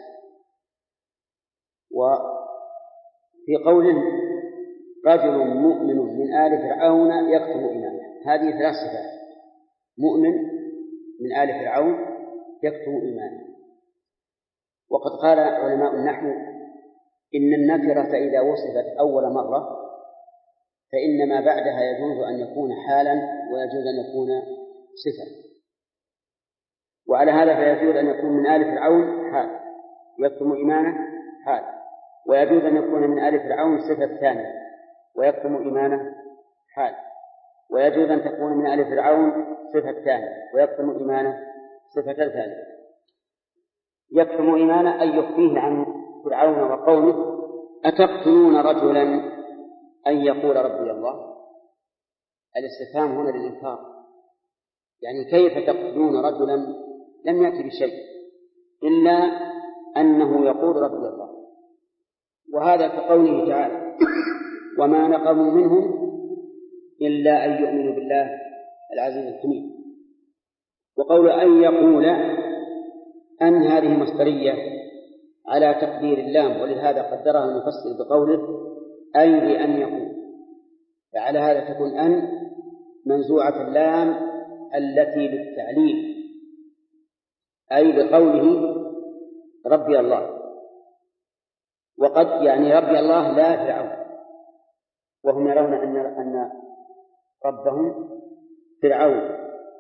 S1: وفي قوله رجل مؤمن من آل فرعون يكتم إيمانه هذه 3 صفات: مؤمن من آل فرعون يكتم إيمانه. وقد قال علماء النحو إن النكرة إذا وصفت أول مرة فإن ما بعدها يجوز أن يكون حالا ويجوز أن يكون صفة، وعلى هذا فيجوز أن يكون من آل فرعون حال يكتم إيمانه حال، ويجوز أن يكون من آل فرعون صفة ثانية ويكتم إيمانه حال، ويجوز أن تكون من آل فرعون صفة ثانية ويكتم إيمانه صفة ثالثة. يكتم إيمانه أي يخفيه عن فرعون وقومه. أتقتلون رجلا أن يقول ربي الله؟ الاستفهام هنا للإنكار، يعني كيف تقتلون رجلا لم يأتي بشيء إلا أنه يقول ربي الله. وهذا كقوله تعالى وما نقموا منهم إلا أن يؤمنوا بالله العزيز الحميد. وقول أن يقول أن هذه مصدرية على تقدير اللام، ولهذا قدرها المفسر بقوله أي بأن يقول، فعلى هذا تكون أن منزوعة اللام التي للتعليل، أي بقوله ربي الله. وقد يعني ربي الله لا فرعون، وهم يرون أن ربهم فرعون.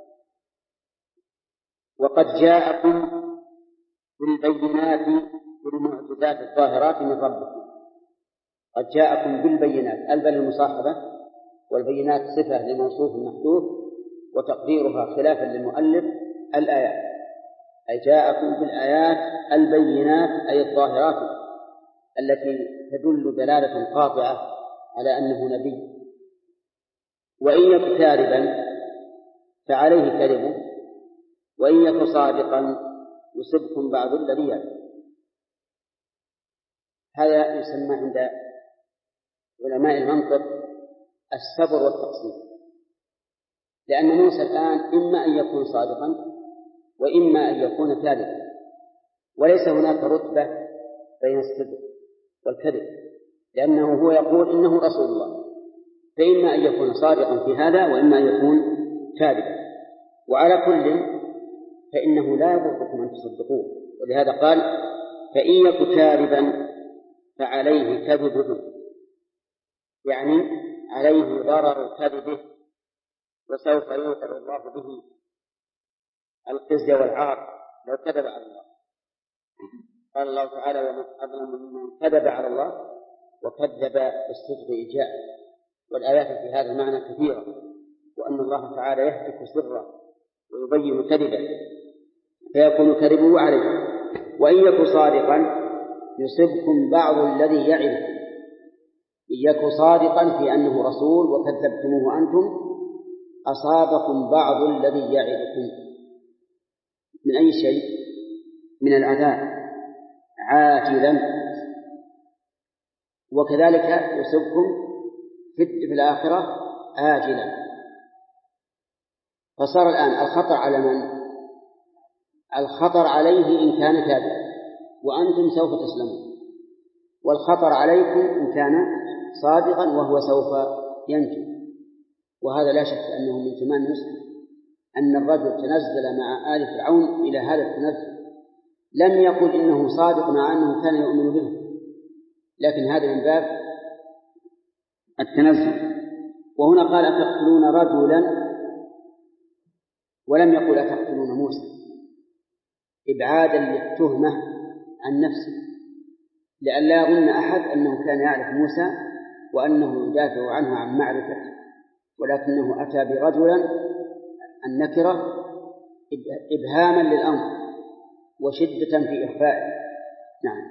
S1: وقد جاءكم بالبينات والمعجزات الظاهرات من ربكم. قد جاءكم بالبينات البل المصاحبة، والبينات صفة لموصوف محذوف وتقديرها خلافا للمؤلف الآيات، أي جاءكم بالآيات البينات أي الظاهرات التي تدل دلالة قاطعة على أنه نبي. وإن يك كاذبا فعليه كذبه وإن يك صادقا يصبكم بعض الذي يعلم. هذا يسمى عند علماء المنطق الصبر والتقسيم، لأن موسى الآن إما أن يكون صادقا وإما أن يكون كاذبا، وليس هناك رتبة بين الصدق والكذب، لأنه هو يقول إنه رسول الله، فإما أن يكون صادقا في هذا وإما أن يكون كاذبا. وعلى كل فإنه لا يضركم أن تصدقوه، ولهذا قال فإن يك كاذبا فعليه كذبه، يعني عليه ضرر كذبه وسوف يوقع الله به الخزي والعار لو كذب على الله. قال الله تعالى ومن أظلم ممن كذب على الله وكذب بالصدق إجاء. والآيات في هذا المعنى كثيرة، وأن الله تعالى يهتك سره ويبين كذبه فيكون كذبه عليه. وإن يك صادقا يصبكم بعض الذي يعدكم، إن يك صادقا في أنه رسول وكذبتموه أنتم أصابكم بعض الذي يعدكم من أي شيء؟ من العذاب عاجلا، وكذلك يصبكم في الآخرة آجلا. فصار الآن الخطر على من؟ الخطر عليه إن كان كاذبا وأنتم سوف تسلمون، والخطر عليكم إن كان صادقا وهو سوف ينجو. وهذا لا شك أنه من تمام يوسف أن الرجل تنزل مع آل فرعون إلى هذا التنزل، لم يقل إنه صادق مع أنه كان يؤمن به، لكن هذا من باب التنزل. وهنا قال أتقتلون رجلا ولم يقل أتقتلون موسى، إبعادا للتهمة عن نفسه، لأن لا يظن أحد أنه كان يعرف موسى وأنه يدافع عنه عن معرفته، ولكنه أتى برجلا النكرة إبهاما للأمر وشدة في إخفائه. نعم.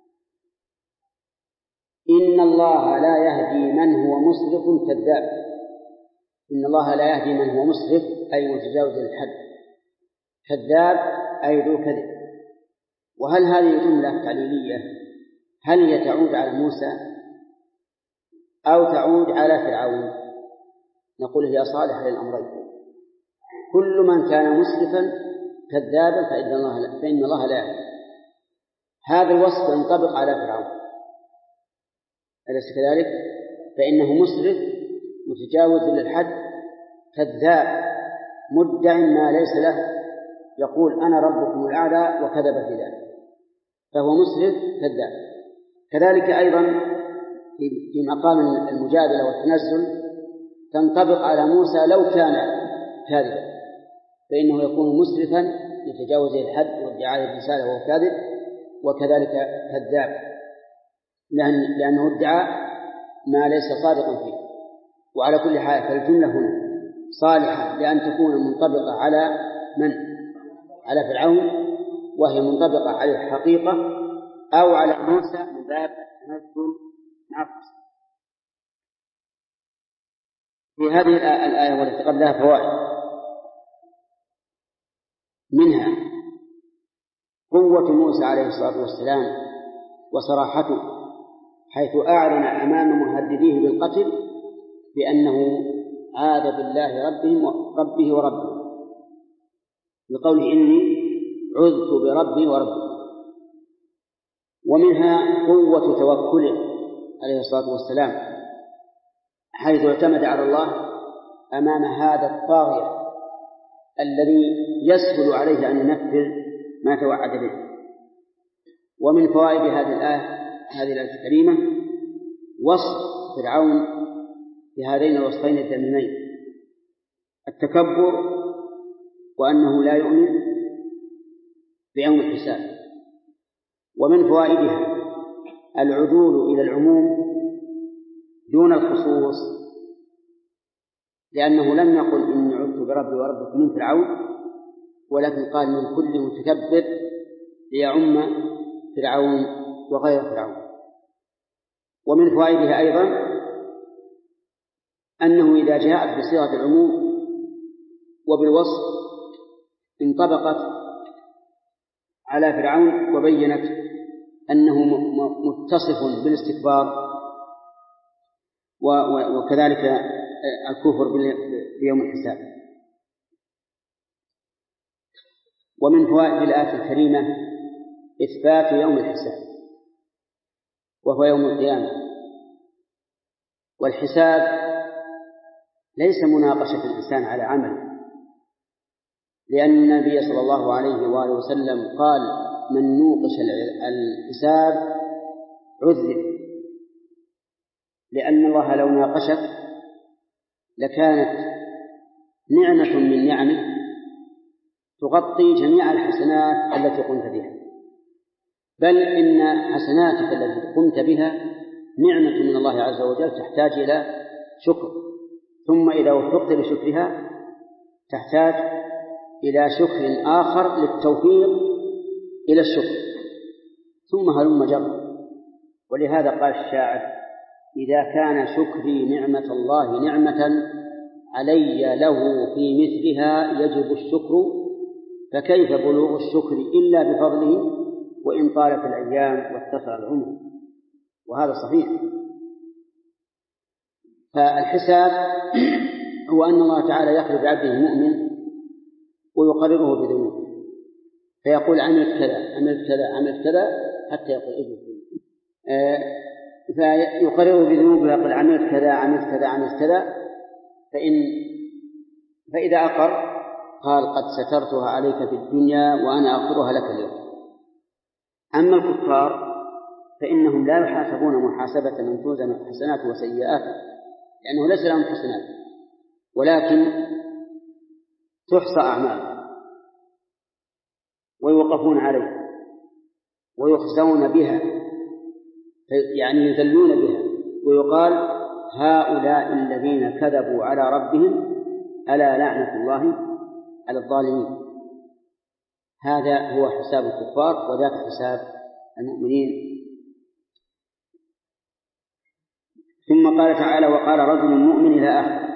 S1: إن الله لا يهدي من هو مسرف كذاب. إن الله لا يهدي من هو مسرف أي متجاوز الحد، كذاب أي ذو كذب. وهل هذه جملة تعليلية هل هي تعود على موسى أو تعود على فرعون؟ نقول هي صالحة للأمرين. كل من كان مسرفا كذابا فإن الله لا يهدي. هذا الوصف ينطبق على فرعون أليس كذلك؟ فإنه مسرف متجاوز للحد كذاب مدع ما ليس له، يقول أنا ربكم الأعلى وكذب في ذلك، فهو مسرف كذاب. كذلك أيضا في مقام المجادلة والتنزل تنطبق على موسى لو كان كاذبا، فإنه يكون مسرفا يتجاوز الحد وادعاء الرسالة وهو كاذب، وكذلك كذاب لأنه ادعى ما ليس صادقا فيه. وعلى كل حال فالجملة هنا صالحة لأن تكون منطبقة على من؟ على فرعون، وهي منطبقة على الحقيقة أو على موسى من باب التنزل نفس. في هذه الآية والتي قبلها فوائد، منها قوة موسى عليه الصلاة والسلام وصراحته، حيث أعلن أمام مهدديه بالقتل بأنه عاذ بالله ربه وربه، بقوله إني عذت بربي وربي. ومنها قوة توكله عليه الصلاة والسلام، حيث اعتمد على الله أمام هذا الطاغية الذي يسهل عليه أن ينفذ ما توعد به. ومن فوائد هذه الآية الكريمة وصف فرعون بهذين الوصفين الذميمين: التكبر وأنه لا يؤمن بيوم الحساب. ومن فوائدها العدول إلى العموم دون الخصوص، لأنه لم يقل إني عدت بربي وربكم من فرعون، ولكن قال من كل متكبر ليعم فرعون وغير فرعون. ومن فوائدها أيضا أنه إذا جاءت بصيغة العموم وبالوصف انطبقت على فرعون وبينت أنه متصف بالاستكبار وكذلك الكفر بيوم الحساب. ومن فوائد الآية الكريمة إثبات يوم الحساب وهو يوم القيامة. والحساب ليس مناقشة الإنسان على عمل، لأن النبي صلى الله عليه وآله وسلم قال من نوقش الحساب عذب، لأن الله لو ناقشك لكانت نعمة من نعمه تغطي جميع الحسنات التي قمت بها، بل إن حسناتك التي قمت بها نعمة من الله عز وجل تحتاج إلى شكر، ثم إذا وفقت لشكرها تحتاج إلى شكر آخر للتوفيق إلى الشكر، ثم هلم جر. ولهذا قال الشاعر: إذا كان شكري نعمة الله نعمة علي له في مثلها يجب الشكر، فكيف بلوغ الشكر إلا بفضله وإن طالت الأيام واتصل العمر. وهذا صحيح. فالحساب هو أن الله تعالى يخلق بعبده المؤمن ويقرره بذنوبه، فيقول عملت كذا عملت كذا عملت كذا حتى يقول فيقرره بذنوبه ويقول عملت كذا عملت كذا عملت كذا، فإذا أقر قال قد سترتها عليك في الدنيا وأنا أغفرها لك اليوم. أما الكفار فإنهم لا يحاسبون محاسبة من توزن حسنات وسيئات، لأنه ليس لهم حسنات، ولكن تحصى أعمالهم ويوقفون عليها ويخزون بها، يعني يذلون بها، ويقال هؤلاء الذين كذبوا على ربهم ألا لعنة الله على الظالمين. هذا هو حساب الكفار وذاك حساب المؤمنين. ثم قال تعالى: وقال رجل مؤمن إلى آخر.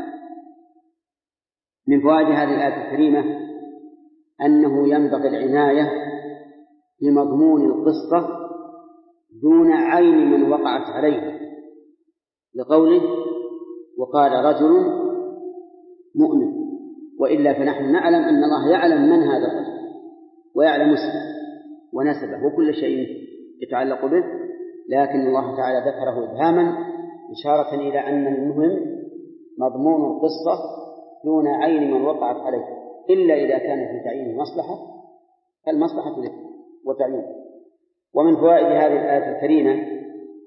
S1: من فوائد هذه الآية الكريمة أنه ينبغي العناية بمضمون القصة دون عين من وقعت عليه، لقوله وقال رجل مؤمن، وإلا فنحن نعلم أن الله يعلم من هذا الرجل ويعلم اسمه ونسبه وكل شيء يتعلق به، لكن الله تعالى ذكره إبهاما إشارة إلى أن المهم مضمون القصة دون عين من وقعت عليه، إلا إذا كان في تعيين مصلحة فالمصلحة له وتعيين. ومن فوائد هذه الآية الكريمة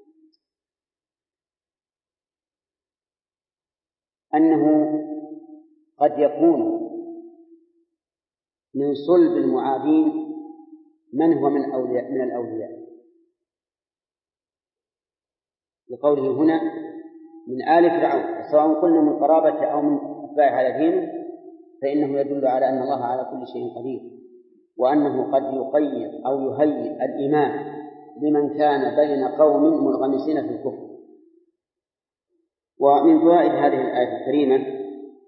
S1: أنه قد يكون من صلب المعادين من هو من الأولياء، لقوله هنا من آل فرعون، سواء قلنا من قرابة أو من أتباع على دينه، فإنه يدل على أن الله على كل شيء قدير، وأنه قد يقيد أو يهيئ الإيمان لمن كان بين قوم منغمسين في الكفر. ومن فوائد هذه الآية الكريمة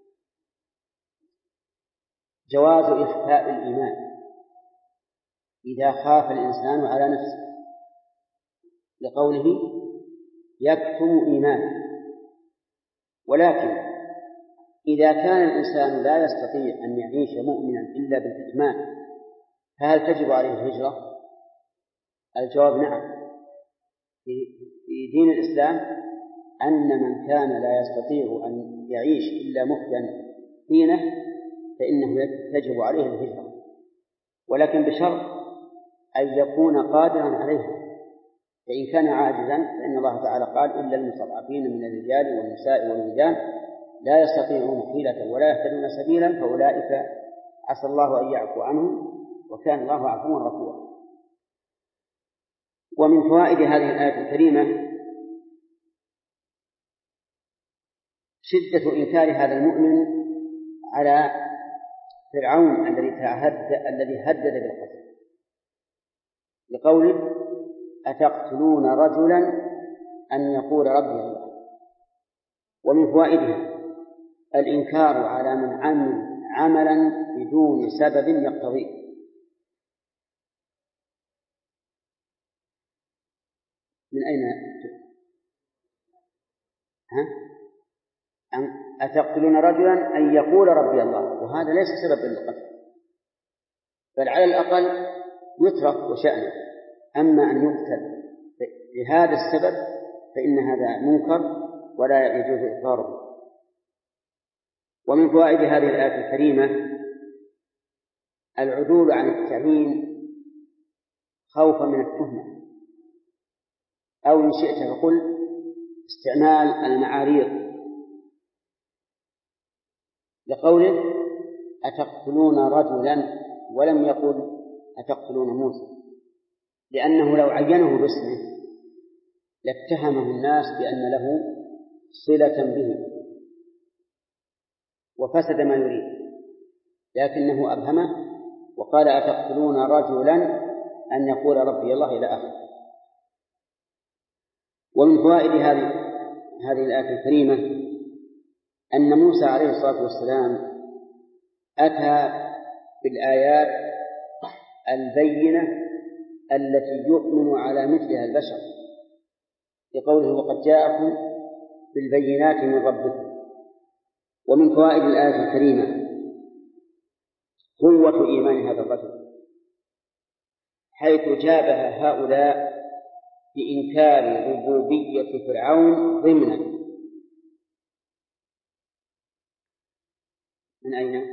S1: جواز إخفاء الإيمان إذا خاف الإنسان على نفسه، لقوله يكتم إيمانه. ولكن إذا كان الإنسان لا يستطيع أن يعيش مؤمنا إلا بالكتمان، فهل تجب عليه الهجرة؟ الجواب نعم. في دين الإسلام أن من كان لا يستطيع أن يعيش إلا مخفيا دينه فإنه تجب عليه الهجرة، ولكن بشرط أن يكون قادرا عليها. فإن كان عاجزا فإن الله تعالى قال إلا المستضعفين من الرجال والنساء والولدان لا يستطيعون حيلة ولا يهتدون سبيلا فأولئك عسى الله أن يعفو عنهم وكان الله عفوا غفورا. ومن فوائد هذه الآية الكريمة شدة إنكار هذا المؤمن على فرعون الذي هدد بالقتل، لقوله أتقتلون رجلا أن يقول ربي الله. ومن فوائدها الإنكار على من عمل عملا بدون سبب يقتضيه، من أين أتقتلون رجلا أن يقول ربي الله، وهذا ليس سبب للقتل، بل على الأقل يترك وشأنه. أما أن يقتل لهذا السبب فإن هذا منكر ولا يجوز إقراره. ومن فوائد هذه الآية الكريمة العدول عن التعيين خوفا من التهمة، أو إن شئت فقل استعمال المعاريض، لقوله أتقتلون رجلا ولم يقل أتقتلون موسى، لأنه لو عينه باسمه لاتهمه الناس بأن له صلة به وفسد ما يريد، لكنه أبهمه وقال أتقتلون رجلا أن يقول ربي الله إلى آخره. ومن فوائد هذه الآية الكريمة أن موسى عليه الصلاة والسلام أتى بالآيات البينة التي يؤمن على مثلها البشر، لقوله وقد جاءكم بالبينات من ربكم. ومن فوائد الآية الكريمة قوة إيمان هذا الرجل، حيث جابه هؤلاء بإنكار ربوبية فرعون ضمنا. من أين؟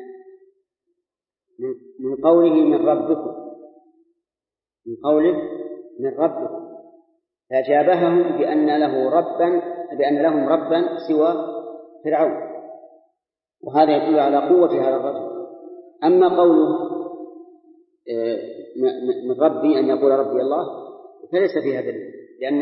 S1: من قوله من ربكم، من قوله من ربكم، فجابههم بأن لهم ربا سوى فرعون، وهذا يدل على قوة هذا الرجل. أما قوله من ربي أن يقول ربي الله فليس فيها دليل، لأن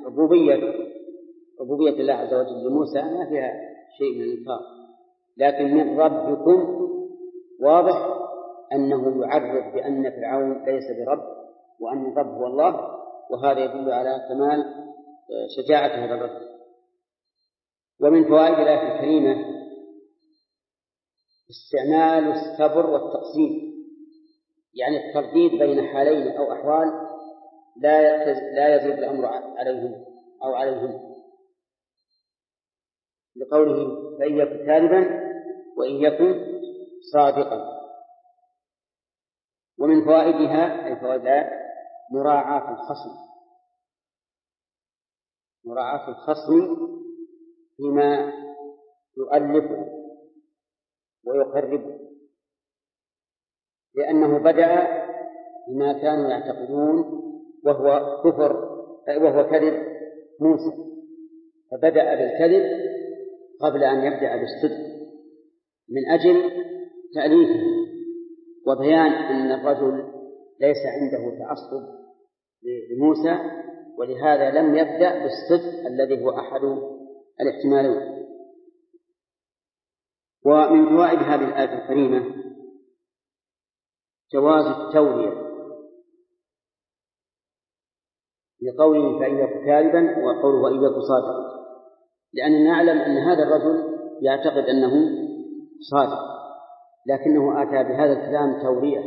S1: ربوبية الله عز وجل لموسى ما فيها شيء من الإنكار، لكن من ربكم واضح أنه يعرف بأن فرعون ليس برب وأن الرب هو الله، وهذا يدل على كمال شجاعة هذا الرجل. ومن فوائد الآية الكريمة استعمال الصبر والتقسيم، يعني الترديد بين حالين أو أحوال لا يزيد الأمر عليهم أو عليهم، لقوله فإن يكن كاذبا وإن يكن صادقا. ومن فوائدها أي فوائدها مراعاة الخصم فيما يؤلفه ويقربه، لأنه بدأ بما كانوا يعتقدون وهو كذب موسى، فبدأ بالكذب قبل أن يبدأ بالصدق من أجل تأليفه وبيان أن الرجل ليس عنده تعصب لموسى، ولهذا لم يبدأ بالصدق الذي هو أحد الاحتمالين. ومن فوائد هذه الآية الكريمة جواز التورية لقوله فإن يكن كاذبا وقوله وإن يكن صادقا، لأننا نعلم أن هذا الرجل يعتقد أنه صادق، لكنه أتى بهذا الكلام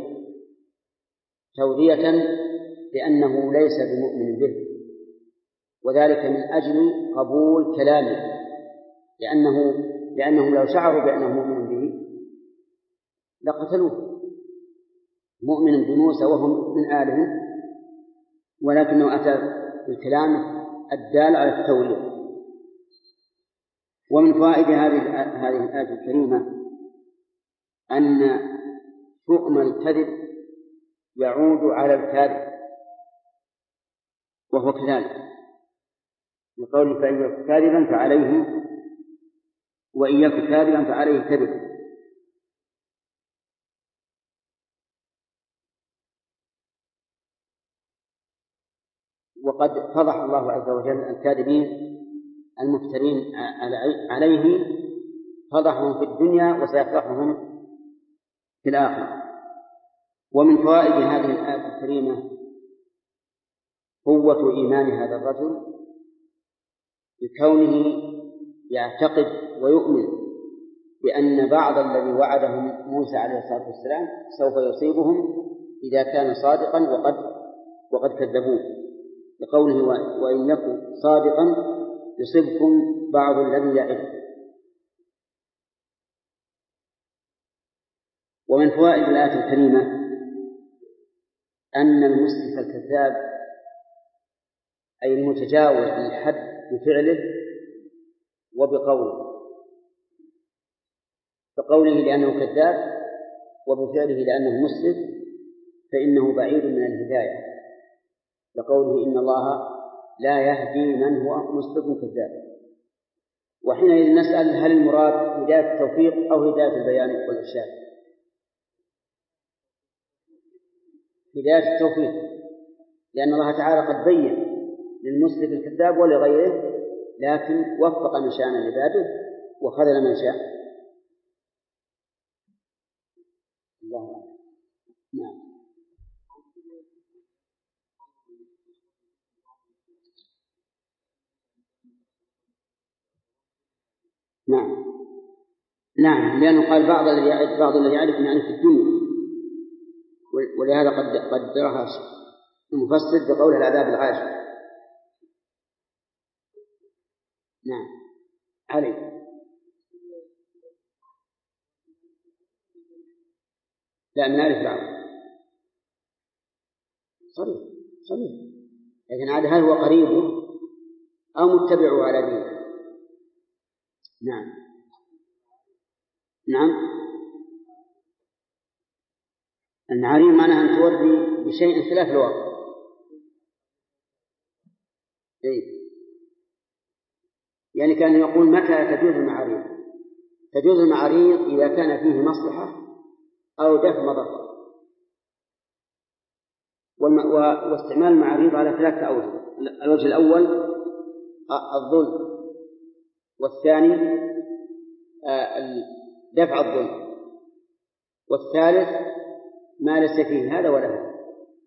S1: تورية لأنه ليس بمؤمن به، وذلك من أجل قبول كلامه، لأنهم لو شعروا بأنه مؤمن به لقتلوه، مؤمن بموسى وهم من آلهم، ولكنه أتى بالكلام الدال على التورية. ومن فوائد هذه الآية الكريمة أن شؤم الكذب يعود على الكاذب، وهو كذلك لقوله فإن يكن كاذبا فعليه وإن يكن كاذبا فعليه كذب. وقد فضح الله عز وجل الكاذبين المفترين عليه، فضحهم في الدنيا وسيفضحهم في الآخرة. ومن فوائد هذه الآية الكريمة قوة إيمان هذا الرجل بكونه يعتقد ويؤمن بأن بعض الذي وعدهم موسى عليه الصلاة والسلام سوف يصيبهم إذا كان صادقا وقد كذبوه، لقوله وإن يكن صادقا يصيبكم بعض الذي يعدكم. ومن فوائد الآية الكريمة أن المسلف الكذاب أي المتجاوز للحد بفعله وبقوله، بقوله لأنه كذاب وبفعله لأنه مسلف فإنه بعيد من الهداية، لقوله إن الله لا يهدي من هو مسلف كذاب. وحينئذ نسأل هل المراد هداية التوفيق أو هداية البيان والإرشاد؟ هداية التوفيق، لأن الله تعالى قد بين للمسلف الكذاب ولغيره، لكن وفق من شاء من عباده وخذل من شاء. الله أعلم. نعم لأنه قال بعض الذي يعرف يعني في الدنيا، ولهذا قدرها المفسر بقول العذاب العاجل. نعم علي لا من نعرف العظم صريح، لكن هل هو قريبه أو متبعه على دينه؟ نعم المعاريم معناها أن توري بشيء خلاف الواقع. يعني كان يقول متى تجوز المعاريض؟ تجوز المعاريض إذا كان فيه مصلحة أو دفع مضرة. واستعمال المعاريض على ثلاثة أوجه: الوجه الأول الظلم، والثاني دفع الظلم، والثالث ما ليس فيه هذا ولا هذا.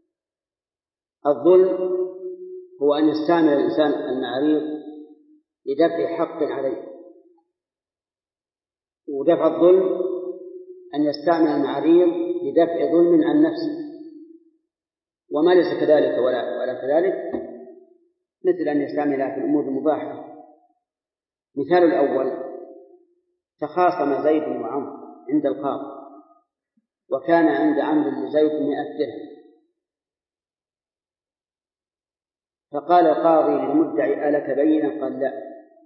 S1: الظلم هو أن يستعمل الإنسان المعاريض لدفع حق عليه، ودفع الظلم أن يستعمل المعاريض لدفع ظلم عن نفسه. وما ليس كذلك ولا كذلك مثل أن يستعملها في الأمور المباحة. مثال الأول: تخاصم زيد وعمرو عند القاضي، وكان عند عمرو لزيد 100 درهم، فقال القاضي للمدعي: ألك بينة؟ قال: لا.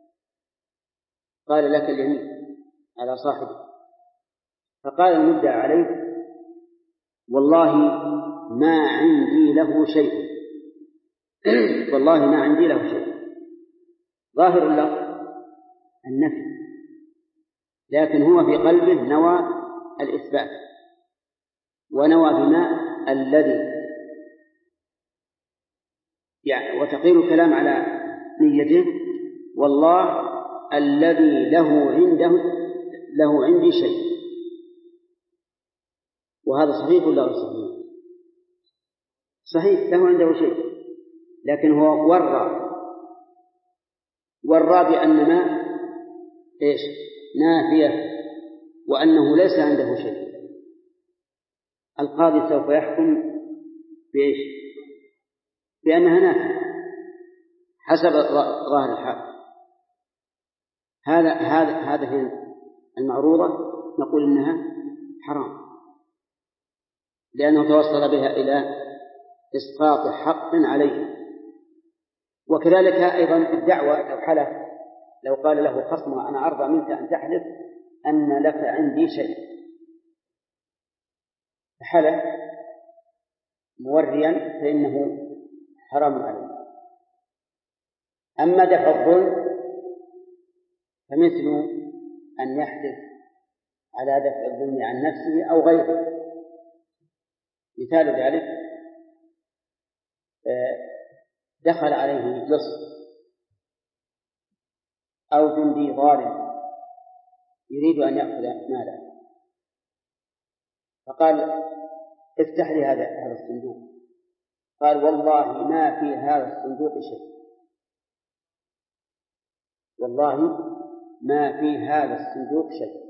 S1: قال: لك اليمين على صاحبه. فقال المدعي عليه: والله ما عندي له شيء، والله ما عندي له شيء. ظاهر اللفظ النفي، لكن هو في قلبه نوى الإثبات، ونوى بما الذي يعني، وتقيل الكلام على نيته: والله الذي له عندي شيء. وهذا صحيح ولا غير صحيح؟ صحيح، له عنده شيء، لكن هو ورى بأن ما نافية، وأنه ليس عنده شيء. القاضي سوف يحكم بأنها نافية حسب ظاهر الحال. هذا المعروضة نقول إنها حرام، لأنه توصل بها إلى إسقاط حق عليه. وكذلك أيضا الدعوة، لو حلف، لو قال له خصمه: أنا أرضى منك أن تحلف أن لك عندي شيء، فحلف موريا فإنه حرام عليه. أما دفع الظلم فمثل أن يحلف على دفع الظلم عن نفسه أو غيره. مثال ذلك: دخل عليه لص أو جندي ظالم يريد أن يأخذ ماله، فقال: افتح لي هذا الصندوق. قال: والله ما في هذا الصندوق شيء، والله ما في هذا الصندوق شيء.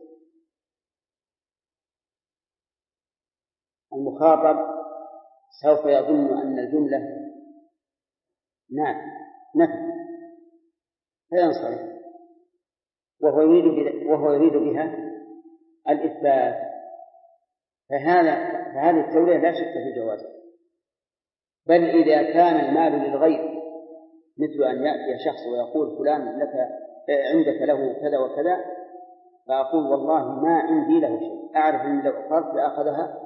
S1: المخاطب سوف يظن أن الجملة نفي فينصرف، وهو يريد بها الإثبات. فهذه التورية لا شك في جوازها. بل إذا كان المال للغير، مثل أن يأتي شخص ويقول: فلان لك عندك له كذا وكذا، فأقول: والله ما عندي له شيء، أعرف أن لو أقرت لأخذها.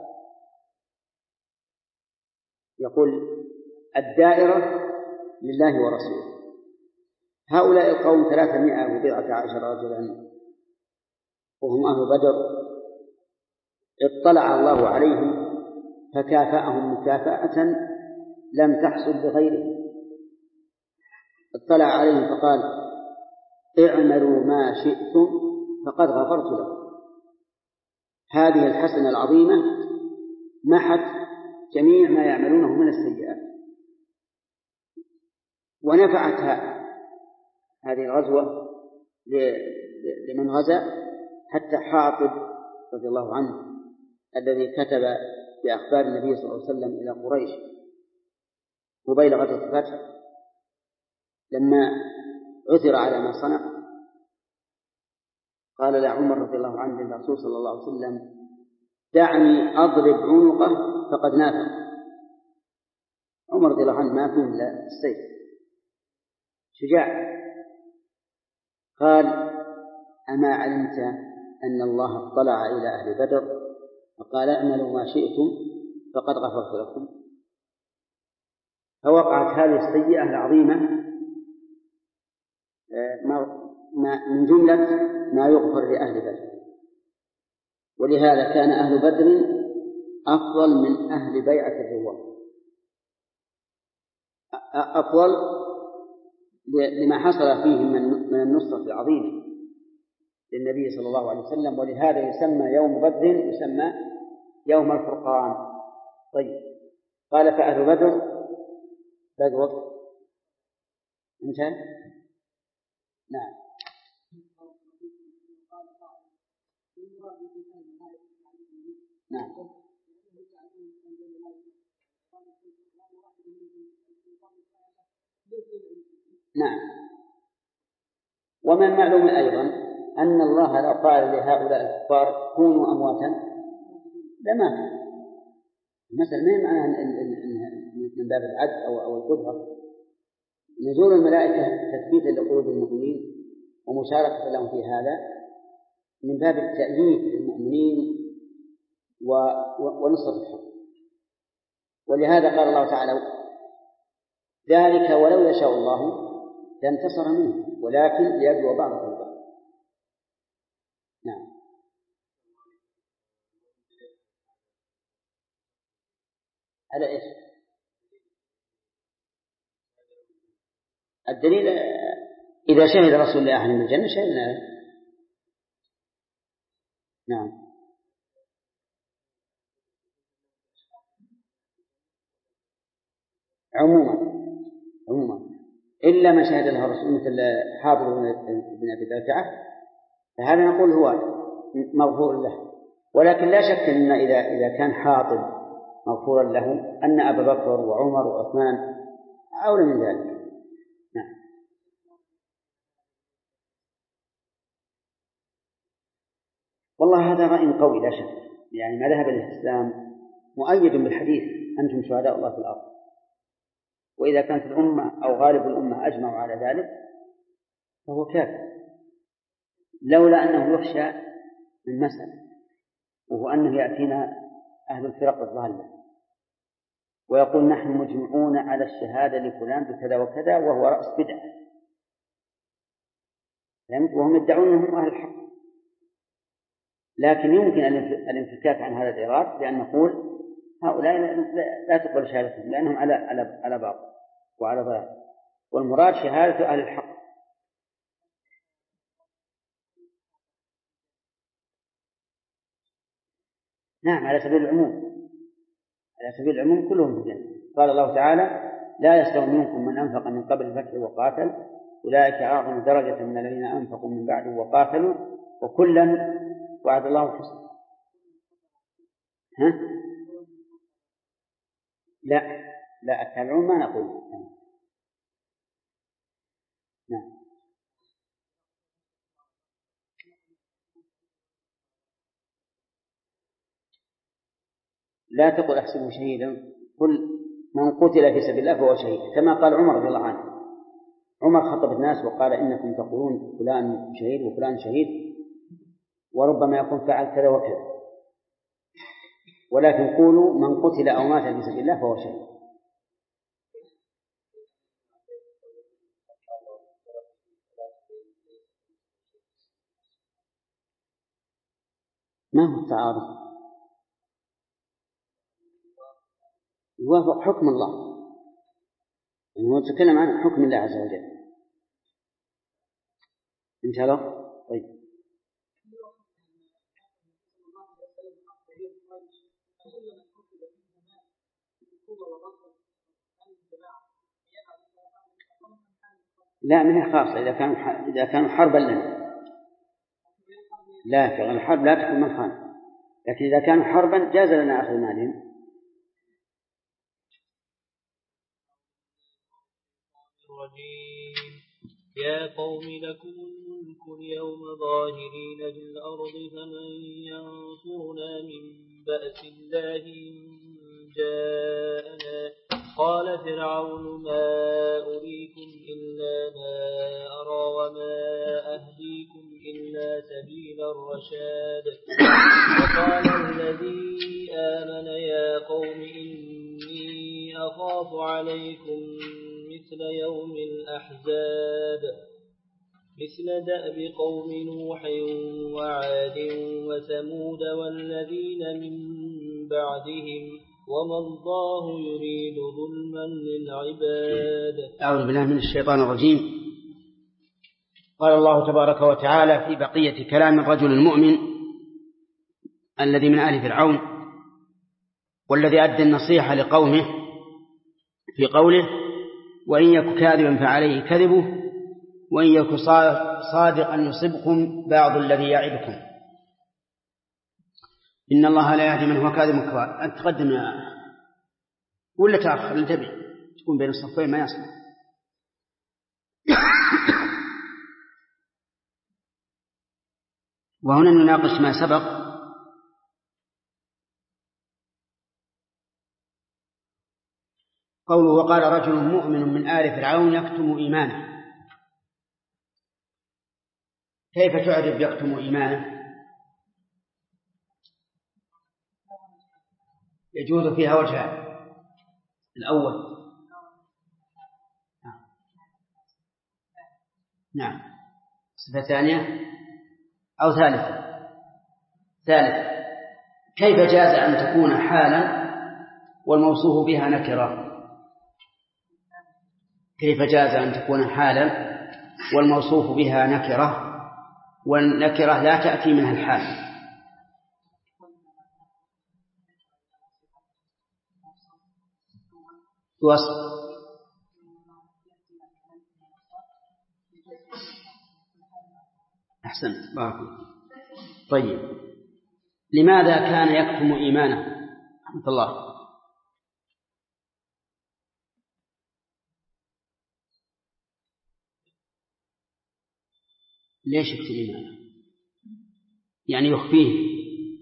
S1: يقول: الدائرة لله ورسوله. هؤلاء القوم 319 رجلا وهم أهل بدر، اطلع الله عليهم فكافأهم مكافأة لم تحصل بغيره. اطلع عليهم فقال: اعملوا ما شئتم فقد غفرت لكم. هذه الحسنة العظيمة محت جميع ما يعملونه من السيئات، ونفعت هذه الغزوة لمن غزا، حتى حاطب رضي الله عنه الذي كتب بأخبار النبي صلى الله عليه وسلم إلى قريش قبيل غزوة الفتح، لما عثر على ما صنع قال لعمر رضي الله عنه للرسول صلى الله عليه وسلم: دعني أضرب عنقه فقد نافق. عمر رضي الله عنه ما فيه إلا السيف، شجاع. قال: أما علمت أن الله اطلع إلى أهل بدر فقال: اعملوا ما شئتم فقد غفرت لكم. فوقعت هذه السيئة العظيمة من جملة ما يغفر لأهل بدر. ولهذا كان أهل بدر أفضل من أهل بيعة الرضوان، أفضل لما حصل فيهم من النصرة العظيمة للنبي صلى الله عليه وسلم. ولهذا يسمى يوم بدر يسمى يوم الفرقان. طيب، قال: فأهل بدر بعد وقت انتهى. نعم. نعم. نعم. ومن المعلوم أيضا أن الله لو قال لهؤلاء الكفار كونوا أمواتا لماتوا. مثلا ما معنى من باب العدل أو القدرة. نزول الملائكة تثبيتا لقلوب المؤمنين ومشاركة لهم في هذا من باب التأييد للمؤمنين ونصرة الحق. ولهذا قال الله تعالى ذلك ولو يشاء الله لانتصر منه ولكن ليبلو بعضكم ببعض. نعم. على إيش؟ الدليل إذا شهد رسول الله أهل من الجنة شهدنا. نعم. عموما إلا ما شهد له الرسول مثل حاضر بن أبي بلتعة فهذا نقول هو مغفور له. ولكن لا شك أن إذا كان حاطب مغفورا له أن أبا بكر وعمر وعثمان أولى من ذلك. نعم. والله هذا رأي قوي لا شك، يعني ما ذهب الإسلام مؤيد بالحديث أنتم شهداء الله في الأرض. وإذا كانت الأمة أو غالب الأمة أجمعوا على ذلك فهو كافر، لولا أنه يخشى من مسألة وهو أنه يأتينا أهل الفرق الضالة ويقول نحن مجمعون على الشهادة لفلان بكذا وكذا وهو رأس بدعة، وهم يدعون أنهم أهل الحق. لكن يمكن الانفكاك عن هذا الإراد بأن نقول هؤلاء لا تقبل شهادتهم لأنهم على باطل وعلى ضلال، والمراد شهادة أهل الحق. نعم على سبيل العموم كلهم في الجنة. قال الله تعالى لا يستوي منكم من أنفق من قبل الفتح وقاتل أولئك أعظم درجة من الذين أنفقوا من بعد وقاتلوا وكلا وعد الله الحسنى. لا التابعون ما نقول. نعم. لا تقل أحسبه شهيدا، قل من قتل في سبيل الله فهو شهيد، كما قال عمر رضي الله عنه. عمر خطب الناس وقال إنكم تقولون فلان شهيد وفلان شهيد وربما يكون فعل كذا وكذا، ولكن قولوا من قتل أو مات في سبيل الله فهو شهيد. ما هو التعارض؟ يوافق حكم الله، يعني هو يتكلم عن حكم الله عز وجل. انت له؟ طيب. لا من هي خاصة إذا كانوا حربا لنا، لا في الحرب لا تكون من خان، لكن إذا كانوا حربا جاز لنا أخذ مالهم.
S6: يا قوم لكم الملك اليوم ظاهرين في الأرض فمن ينصرنا من بأس الله إن جاءنا. قال فرعون ما أريكم إلا ما أرى وما أهديكم إلا سبيل الرشاد. وقال الذي آمن يا قوم إني أخاف عليكم مثل يوم الأحزاب مثل دأب قوم نوح وعاد وثمود والذين من بعدهم وما الله يريد ظلما للعباد.
S1: أعوذ بالله من الشيطان الرجيم. قال الله تبارك وتعالى في بقية كلام الرجل المؤمن الذي من آل فرعون والذي أدى النصيحة لقومه في قوله وإن يك كاذبا فعليه كذبه وإن يك صادقا يصبكم بعض الذي يعدكم إن الله لا يهدي من هو كاذب كفار. أن تقدم ولا تأخر اللي تبي تكون بين الصفين ما يصلح. وهنا نناقش ما سبق. قوله وقال رجل مؤمن من آل فرعون يكتم إيمانه. كيف تعرف يكتم إيمانه؟ يجوز فيها وجهان. الأول نعم، صفة ثانية أو ثالثة. كيف جاز أن تكون حالا والموصوف بها نكرة؟ كيف جاز أن تكون حالا والموصوف بها نكرة والنكرة لا تأتي منها الحال؟ وصف. أحسنت، بارك الله. طيب، لماذا كان يكتم إيمانه؟ رحمة الله. ليش يكتم إيمانه؟ يعني يخفيه.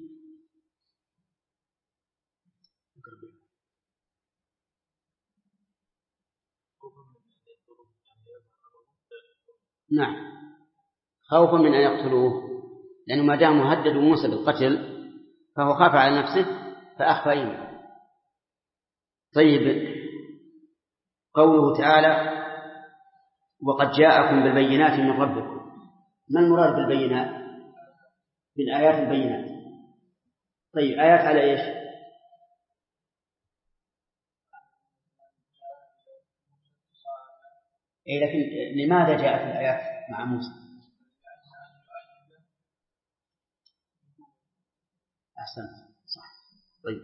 S1: نعم، خوفا من أن يقتلوه، لأنه ما دام مهدد موسى بالقتل فهو خاف على نفسه فأخفى إيمانه. طيب، قوله تعالى وقد جاءكم بالبينات من ربكم، ما المراد بالبينات؟ بالآيات البينات. طيب، آيات على إيش؟ لكن لماذا جاءت الآيات مع موسى؟ أحسنت، صح. طيب،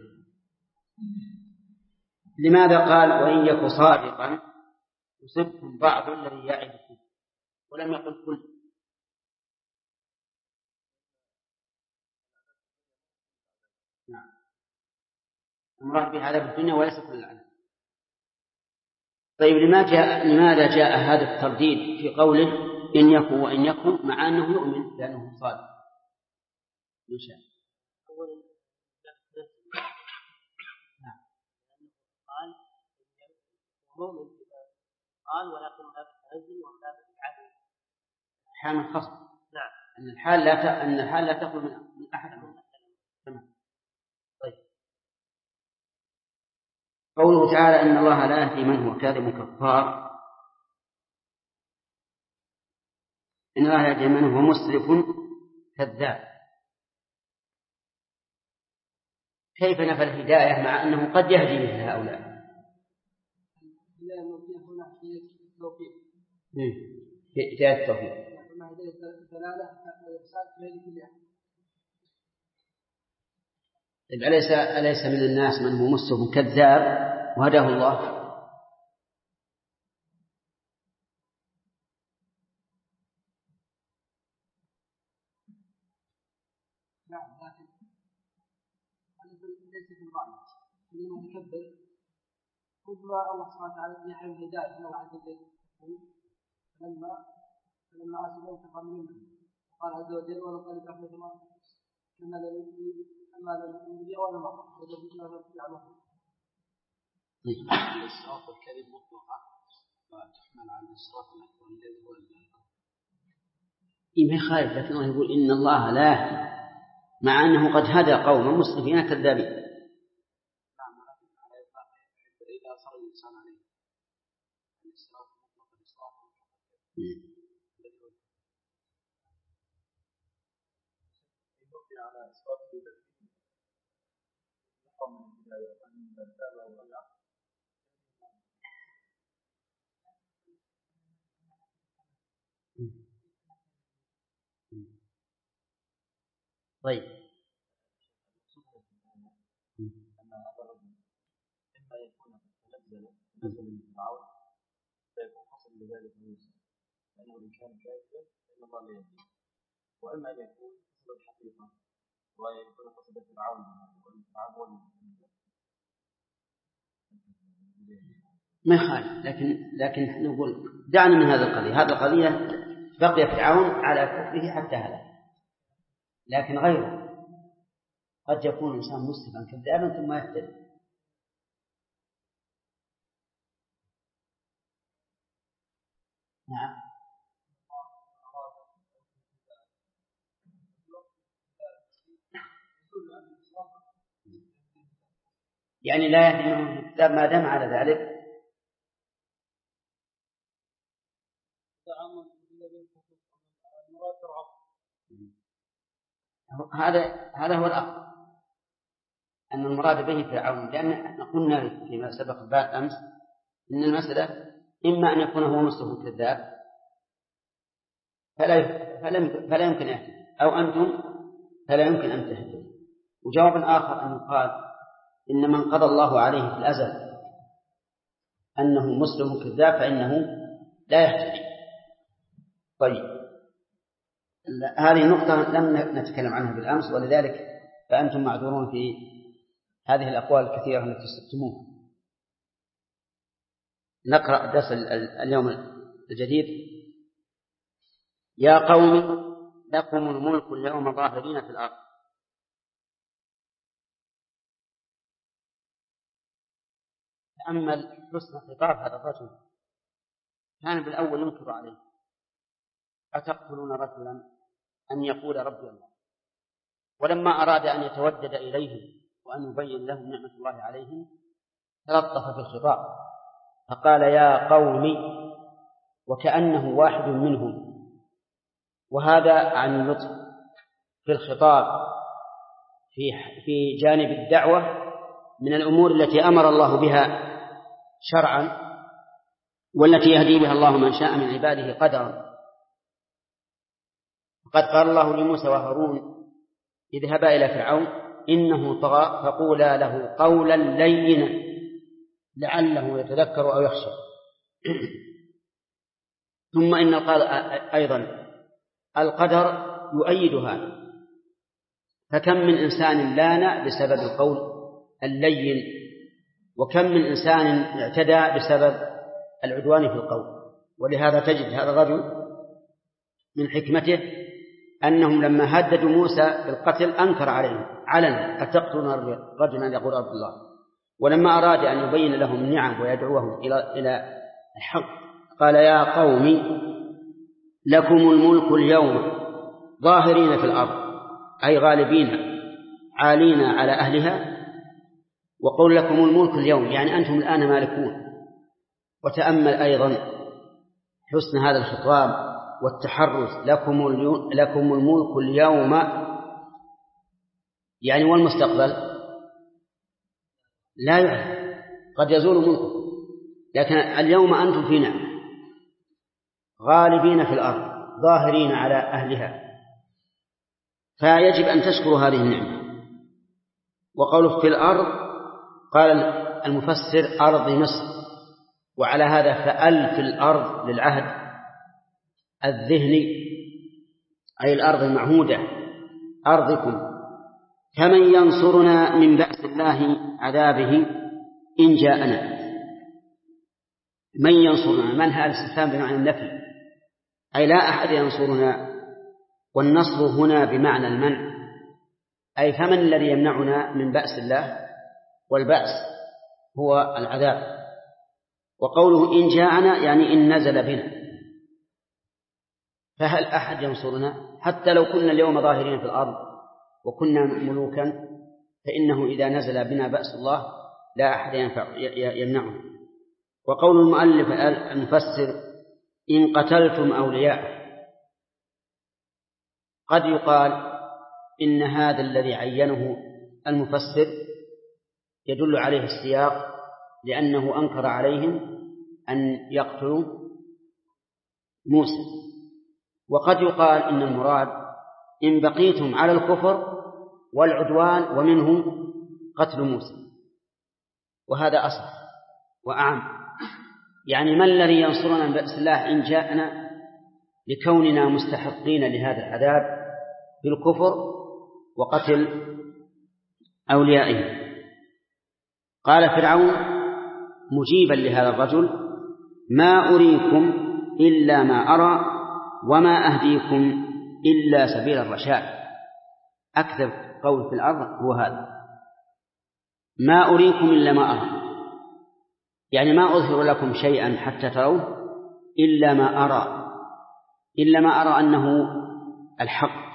S1: لماذا قال وإن يك صادقا يصبكم بعض الذي يعدكم ولم يقل كل؟ نعم، المراد بهذا في الدنيا وليس كل العالم. طيب، لماذا جاء هذا الترديد في قوله إن يكن وإن يكن مع أنه يؤمن لأنه صادق؟ إن شاء الله.
S7: قال ولكن لا تنزل ولا تتعدل
S1: حال الخصم.
S7: نعم،
S1: أن الحال لا تخلو من أحد منهم. تمام. طيب، قوله تعالى إن الله لا يهدي من هو كاذب كفار. إن الله لا يهدي من هو مسرف كذاب. كيف نفى الهداية مع أنه قد يهدي مثل هؤلاء؟ هداية التوفيق. أليس من الناس من هو مسرف كذاب وهداه الله؟
S5: نعم، لكن ليس في الرأي إنما يكبر قدوة الله سبحانه وتعالى يحب الهداية الله عز وجل لما عاشوا انتقم منهم قال عز وجل ولقد كفرتم كما لم يجي ولا مرة وجدنا يعلمون.
S2: الإسراف والكذب مطلقة وتحمل على الإسراف الأكبر الذي هو
S1: ما يخالف، لكنه يقول إن الله لا يهدي مع أنه قد هدى قوما مسرفين كذابين.
S2: نعم، ولكن على إطلاقه إذا أصر الإنسان عليه الإسراف مطلق الإسراف يبقي على إسراف البدء يحرم من البداية أن تتابع وضيع.
S1: طيب،
S4: أن هذا الرجل إما يكون نزل من فرعون فيكون حصل لذلك موسى لأنه إن كان كاذبا فإن الله لا يهديه، وإما أن يكون حصل الحقيقة ويكون حصل فرعون وأن فرعون هو
S1: ما يخالف، لكن نقول دعنا من هذه القضية. هذه القضية بقي فرعون على كفره حتى هذا، لكن غيره قد يكون إنسان مسلما كذابا ثم يهتدي. نعم. يعني لا يهدي معه الكتاب ما دام على ذلك. هذا هو الأصل، أن المراد به فرعون، لأن قلنا فيما سبق بعد أمس إن المسألة إما أن يكون هو نفسه كذاب فلا يمكن أن يهتدي، أو أنتم فلا يمكن أن تهتدي. وجواب آخر أن يقال إن من قضى الله عليه في الأزل أنه مسلم كذاب فإنه لا يهتدي. طيب، هذه النقطة لم نتكلم عنها بالأمس، ولذلك فأنتم معذورون في هذه الأقوال الكثيرة التي استفتموها. نقرأ درس اليوم الجديد. يا قوم لكم الملك اليوم ظاهرين في الأرض. تأمل حسن خطاب هذا الرجل، كان بالأول ينكر عليه: أتقتلون رجلا أن يقول ربي الله؟ ولما أراد أن يتودد إليهم وأن يبين لهم نعمة الله عليهم تلطف في الخطاب فقال: يا قوم، وكأنه واحد منهم. وهذا عن اللطف في الخطاب في جانب الدعوة من الأمور التي أمر الله بها شرعا، والتي يهدي بها الله من شاء من عباده قدرا. وقد قال الله لموسى وهارون: اذهبا إلى فرعون إنه طغى فقولا له قولا لينا لعله يتذكر أو يخشى. ثم إن أيضا القدر يؤيد هذا، فكم من إنسان لان بسبب القول اللين، وكم من إنسان اعتدى بسبب العدوان في القول. ولهذا تجد هذا الرجل من حكمته أنهم لما هددوا موسى بالقتل أنكر عليهم علنا: أتقتلون رجلا أن يقول رب الله؟ ولما أراد أن يبين لهم النعم ويدعوهم إلى الحق قال: يا قوم لكم الملك اليوم ظاهرين في الأرض، أي غالبين عالين على أهلها. وقول لكم الملك اليوم يعني أنتم الآن مالكون. وتأمل أيضا حسن هذا الخطاب والتحرز: لكم الملك اليوم، يعني والمستقبل لا يعلم، قد يزول ملككم، لكن اليوم أنتم في نعمة، غالبين في الأرض ظاهرين على أهلها، فيجب أن تشكروا هذه النعمة. وقوله في الأرض قال المفسر أرض مصر، وعلى هذا فأل في الأرض للعهد الذهني، أي الأرض المعهودة، أرضكم. كمن ينصرنا من بأس الله عذابه إن جاءنا. من ينصرنا، من هذا الاستفهام بمعنى النفي، أي لا أحد ينصرنا. والنصر هنا بمعنى المنع، أي فمن الذي يمنعنا من بأس الله؟ والبأس هو العذاب. وقوله إن جاءنا يعني إن نزل بنا، فهل أحد ينصرنا؟ حتى لو كنا اليوم ظاهرين في الأرض وكنا ملوكا فإنه إذا نزل بنا بأس الله لا أحد يمنعه. وقول المؤلف المفسر إن قتلتم أولياء، قد يقال إن هذا الذي عينه المفسر يدل عليه السياق، لأنه أنكر عليهم أن يقتلوا موسى. وقد يقال إن المراد إن بقيتم على الكفر والعدوان ومنه قتل موسى، وهذا أصح وأعم. يعني ما الذي ينصرنا من بأس الله إن جاءنا لكوننا مستحقين لهذا العذاب بالكفر وقتل أوليائه. قال فرعون مجيبا لهذا الرجل: ما أريكم إلا ما أرى وما أهديكم إلا سبيل الرشاد. أكذب قول في الأرض هو هذا: ما أريكم إلا ما أرى، يعني ما أظهر لكم شيئا حتى تروه إلا ما أرى، إلا ما أرى أنه الحق.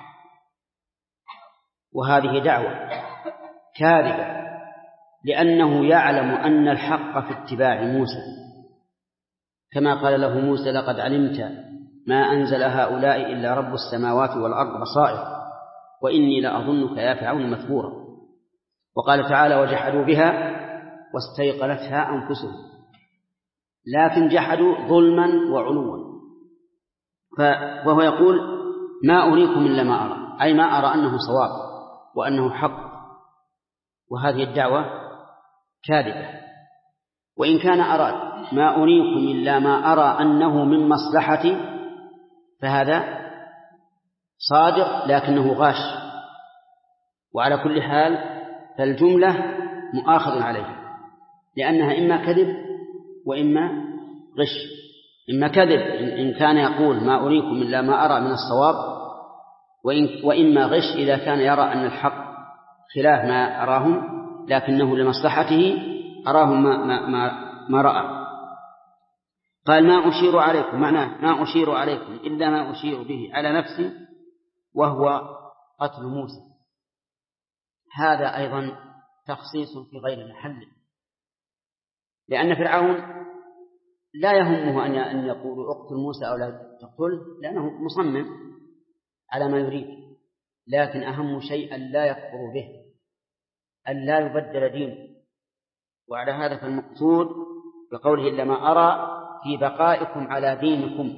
S1: وهذه دعوة كاذبة، لأنه يعلم أن الحق في اتباع موسى، كما قال له موسى: لقد علمت ما أنزل هؤلاء إلا رب السماوات والأرض بصائر وإني لأظنك يا فرعون مثبورا. وقال تعالى: وجحدوا بها واستيقنتها أنفسهم، لكن جحدوا ظلما وعلوا. وهو يقول: ما أريكم إلا ما أرى، أي ما أرى أنه صواب وأنه حق. وهذه الدعوة كاذبة. وإن كان أراد ما أريكم إلا ما أرى أنه من مصلحتي فهذا صادق لكنه غاش. وعلى كل حال فالجملة مؤاخذ عليها، لأنها إما كذب وإما غش. إما كذب إن كان يقول ما أريكم إلا ما أرى من الصواب، وإما غش إذا كان يرى أن الحق خلاف ما أراهم لكنه لمصلحته أراهم ما رأى. قال: ما أشير عليكم، معناه ما أشير عليكم إلا ما أشير به على نفسي وهو قتل موسى. هذا أيضا تخصيص في غير محله، لأن فرعون لا يهمه أن يقول اقتل موسى أو لا تقتل، لأنه مصمم على ما يريد، لكن أهم شيء أن لا يكفر به، أن لا يبدل دينه. وعلى هذا فالمقصود بقوله إلا ما أرى في بقائكم على دينكم،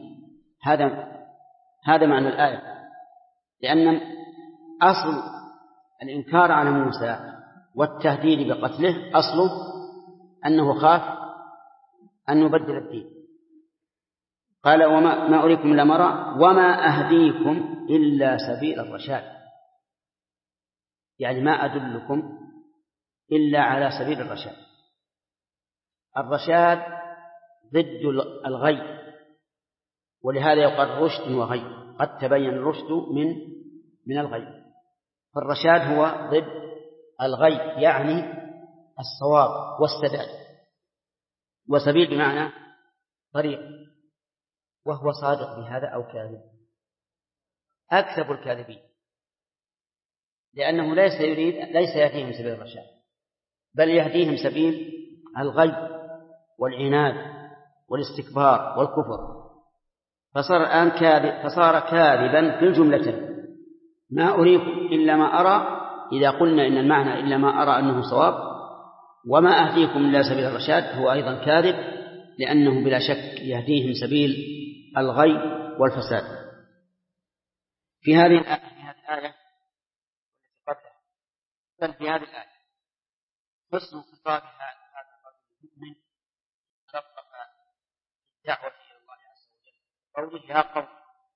S1: هذا معنى الآية. لأن أصل الإنكار على موسى والتهديد بقتله أصله أنه خاف أن يبدل الدين. قال: وما أريكم إلا ما أرى وما أهديكم إلا سبيل الرشاد، يعني ما أدلكم إلا على سبيل الرشاد. الرشاد ضد الغي، ولهذا يقال رشد وغي، قد تبين الرشد من الغي. فالرشاد هو ضد الغي، يعني الصواب والسداد، وسبيل بمعنى طريق. وهو صادق بهذا أو كاذب؟ أكذب الكاذبين، لأنه ليس يهديهم سبيل الرشاد، بل يهديهم سبيل الغي والعناد والاستكبار والكفر. فصار كاذبا في الجملة. ما أريكم إلا ما أرى، إذا قلنا إن المعنى إلا ما أرى أنه صواب، وما أهديكم إلا سبيل الرشاد هو أيضا كاذب، لأنه بلا شك يهديهم سبيل الغي والفساد. في هذه الآية بل في هذه الآية حسن خطاب هذا الرجل المؤمن تلقف الدعوة إلى الله عز وجل قوله: يا قوم.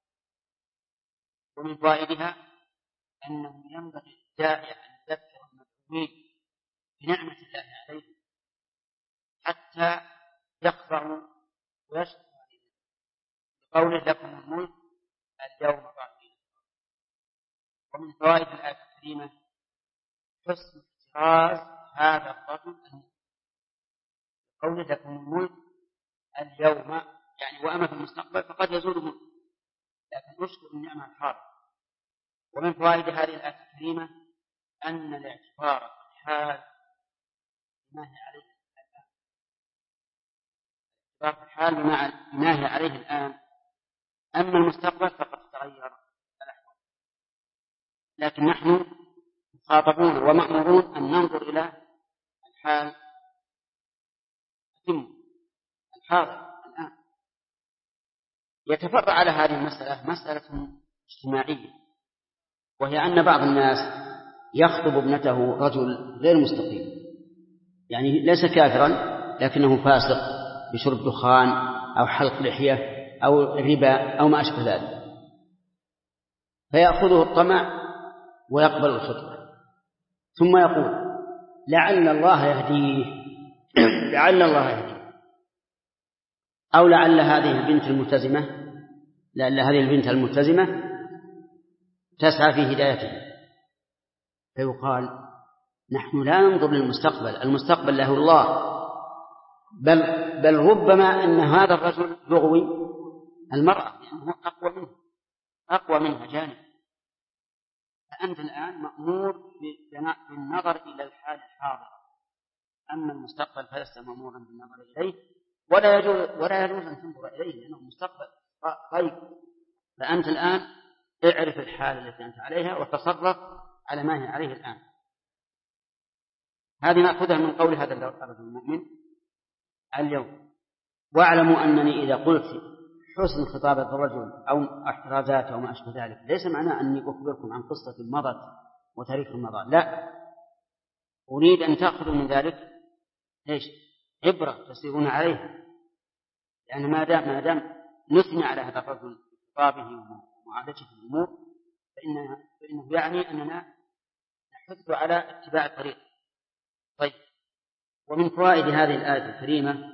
S1: ومن فوائدها أنه ينبغي الداعية أن يذكر المدعوين بنعمة الله عليه حتى يخضعوا ويشكروا عليه، بقوله: لكم الملك اليوم ظاهرين. ومن فوائد الآية الكريمة حسن احتراز هذا الرجل قوله: لكم الملك اليوم، يعني وأما في المستقبل فقد يزول ملك، لكن نشكر النعمة الحاضرة. ومن فوائد هذه الآية الكريمة أن الاعتبار في الحال بما هي عليه الآن، الاعتبار في الحال بما هي عليه الآن. أما المستقبل فقد تغير الأحوال، لكن نحن مخاطبون ومأمورون أن ننظر إلى الحال الحاضر الآن. يتفرع على هذه المسألة مسألة اجتماعية، وهي أن بعض الناس يخطب ابنته رجل غير مستقيم، يعني ليس كافرا لكنه فاسق بشرب دخان أو حلق لحية أو ربا أو ما أشبه ذلك، فيأخذه الطمع ويقبل الخطبة، ثم يقول: لعل الله يهديه لعل الله يهديه. أو لعل هذه البنت الملتزمة، لعل هذه البنت الملتزمة تسعى في هدايته، فيقال نحن لا ننظر للمستقبل، المستقبل له الله، بل ربما أن هذا الرجل يغوي المرأة لأنه أقوى منها جانب. فأنت الآن مأمور بالنظر إلى الحال الحاضر، أما المستقبل فلست مأمورا بالنظر إليه، ولا يجوز أن تنظر إليه لأنه مستقبل غيب. فأنت الآن اعرف الحال التي أنت عليها وتصرف على ما هي عليه الآن. هذه نأخذها من قول هذا الرجل المؤمن اليوم. واعلموا أنني إذا قلت حسن خطابة الرجل أو احترازاته وما أشبه ذلك ليس معناه أني أخبركم عن قصة مضت وتاريخ مضى، لا، أريد أن تأخذوا من ذلك ليش عبرة تسيرون عليها، لأن ما دام نثني على هذا الرجل خطابه ومعالجة الأمور فإنه يعني أننا نحث على اتباع الطريق. طيب، ومن فوائد هذه الآية الكريمة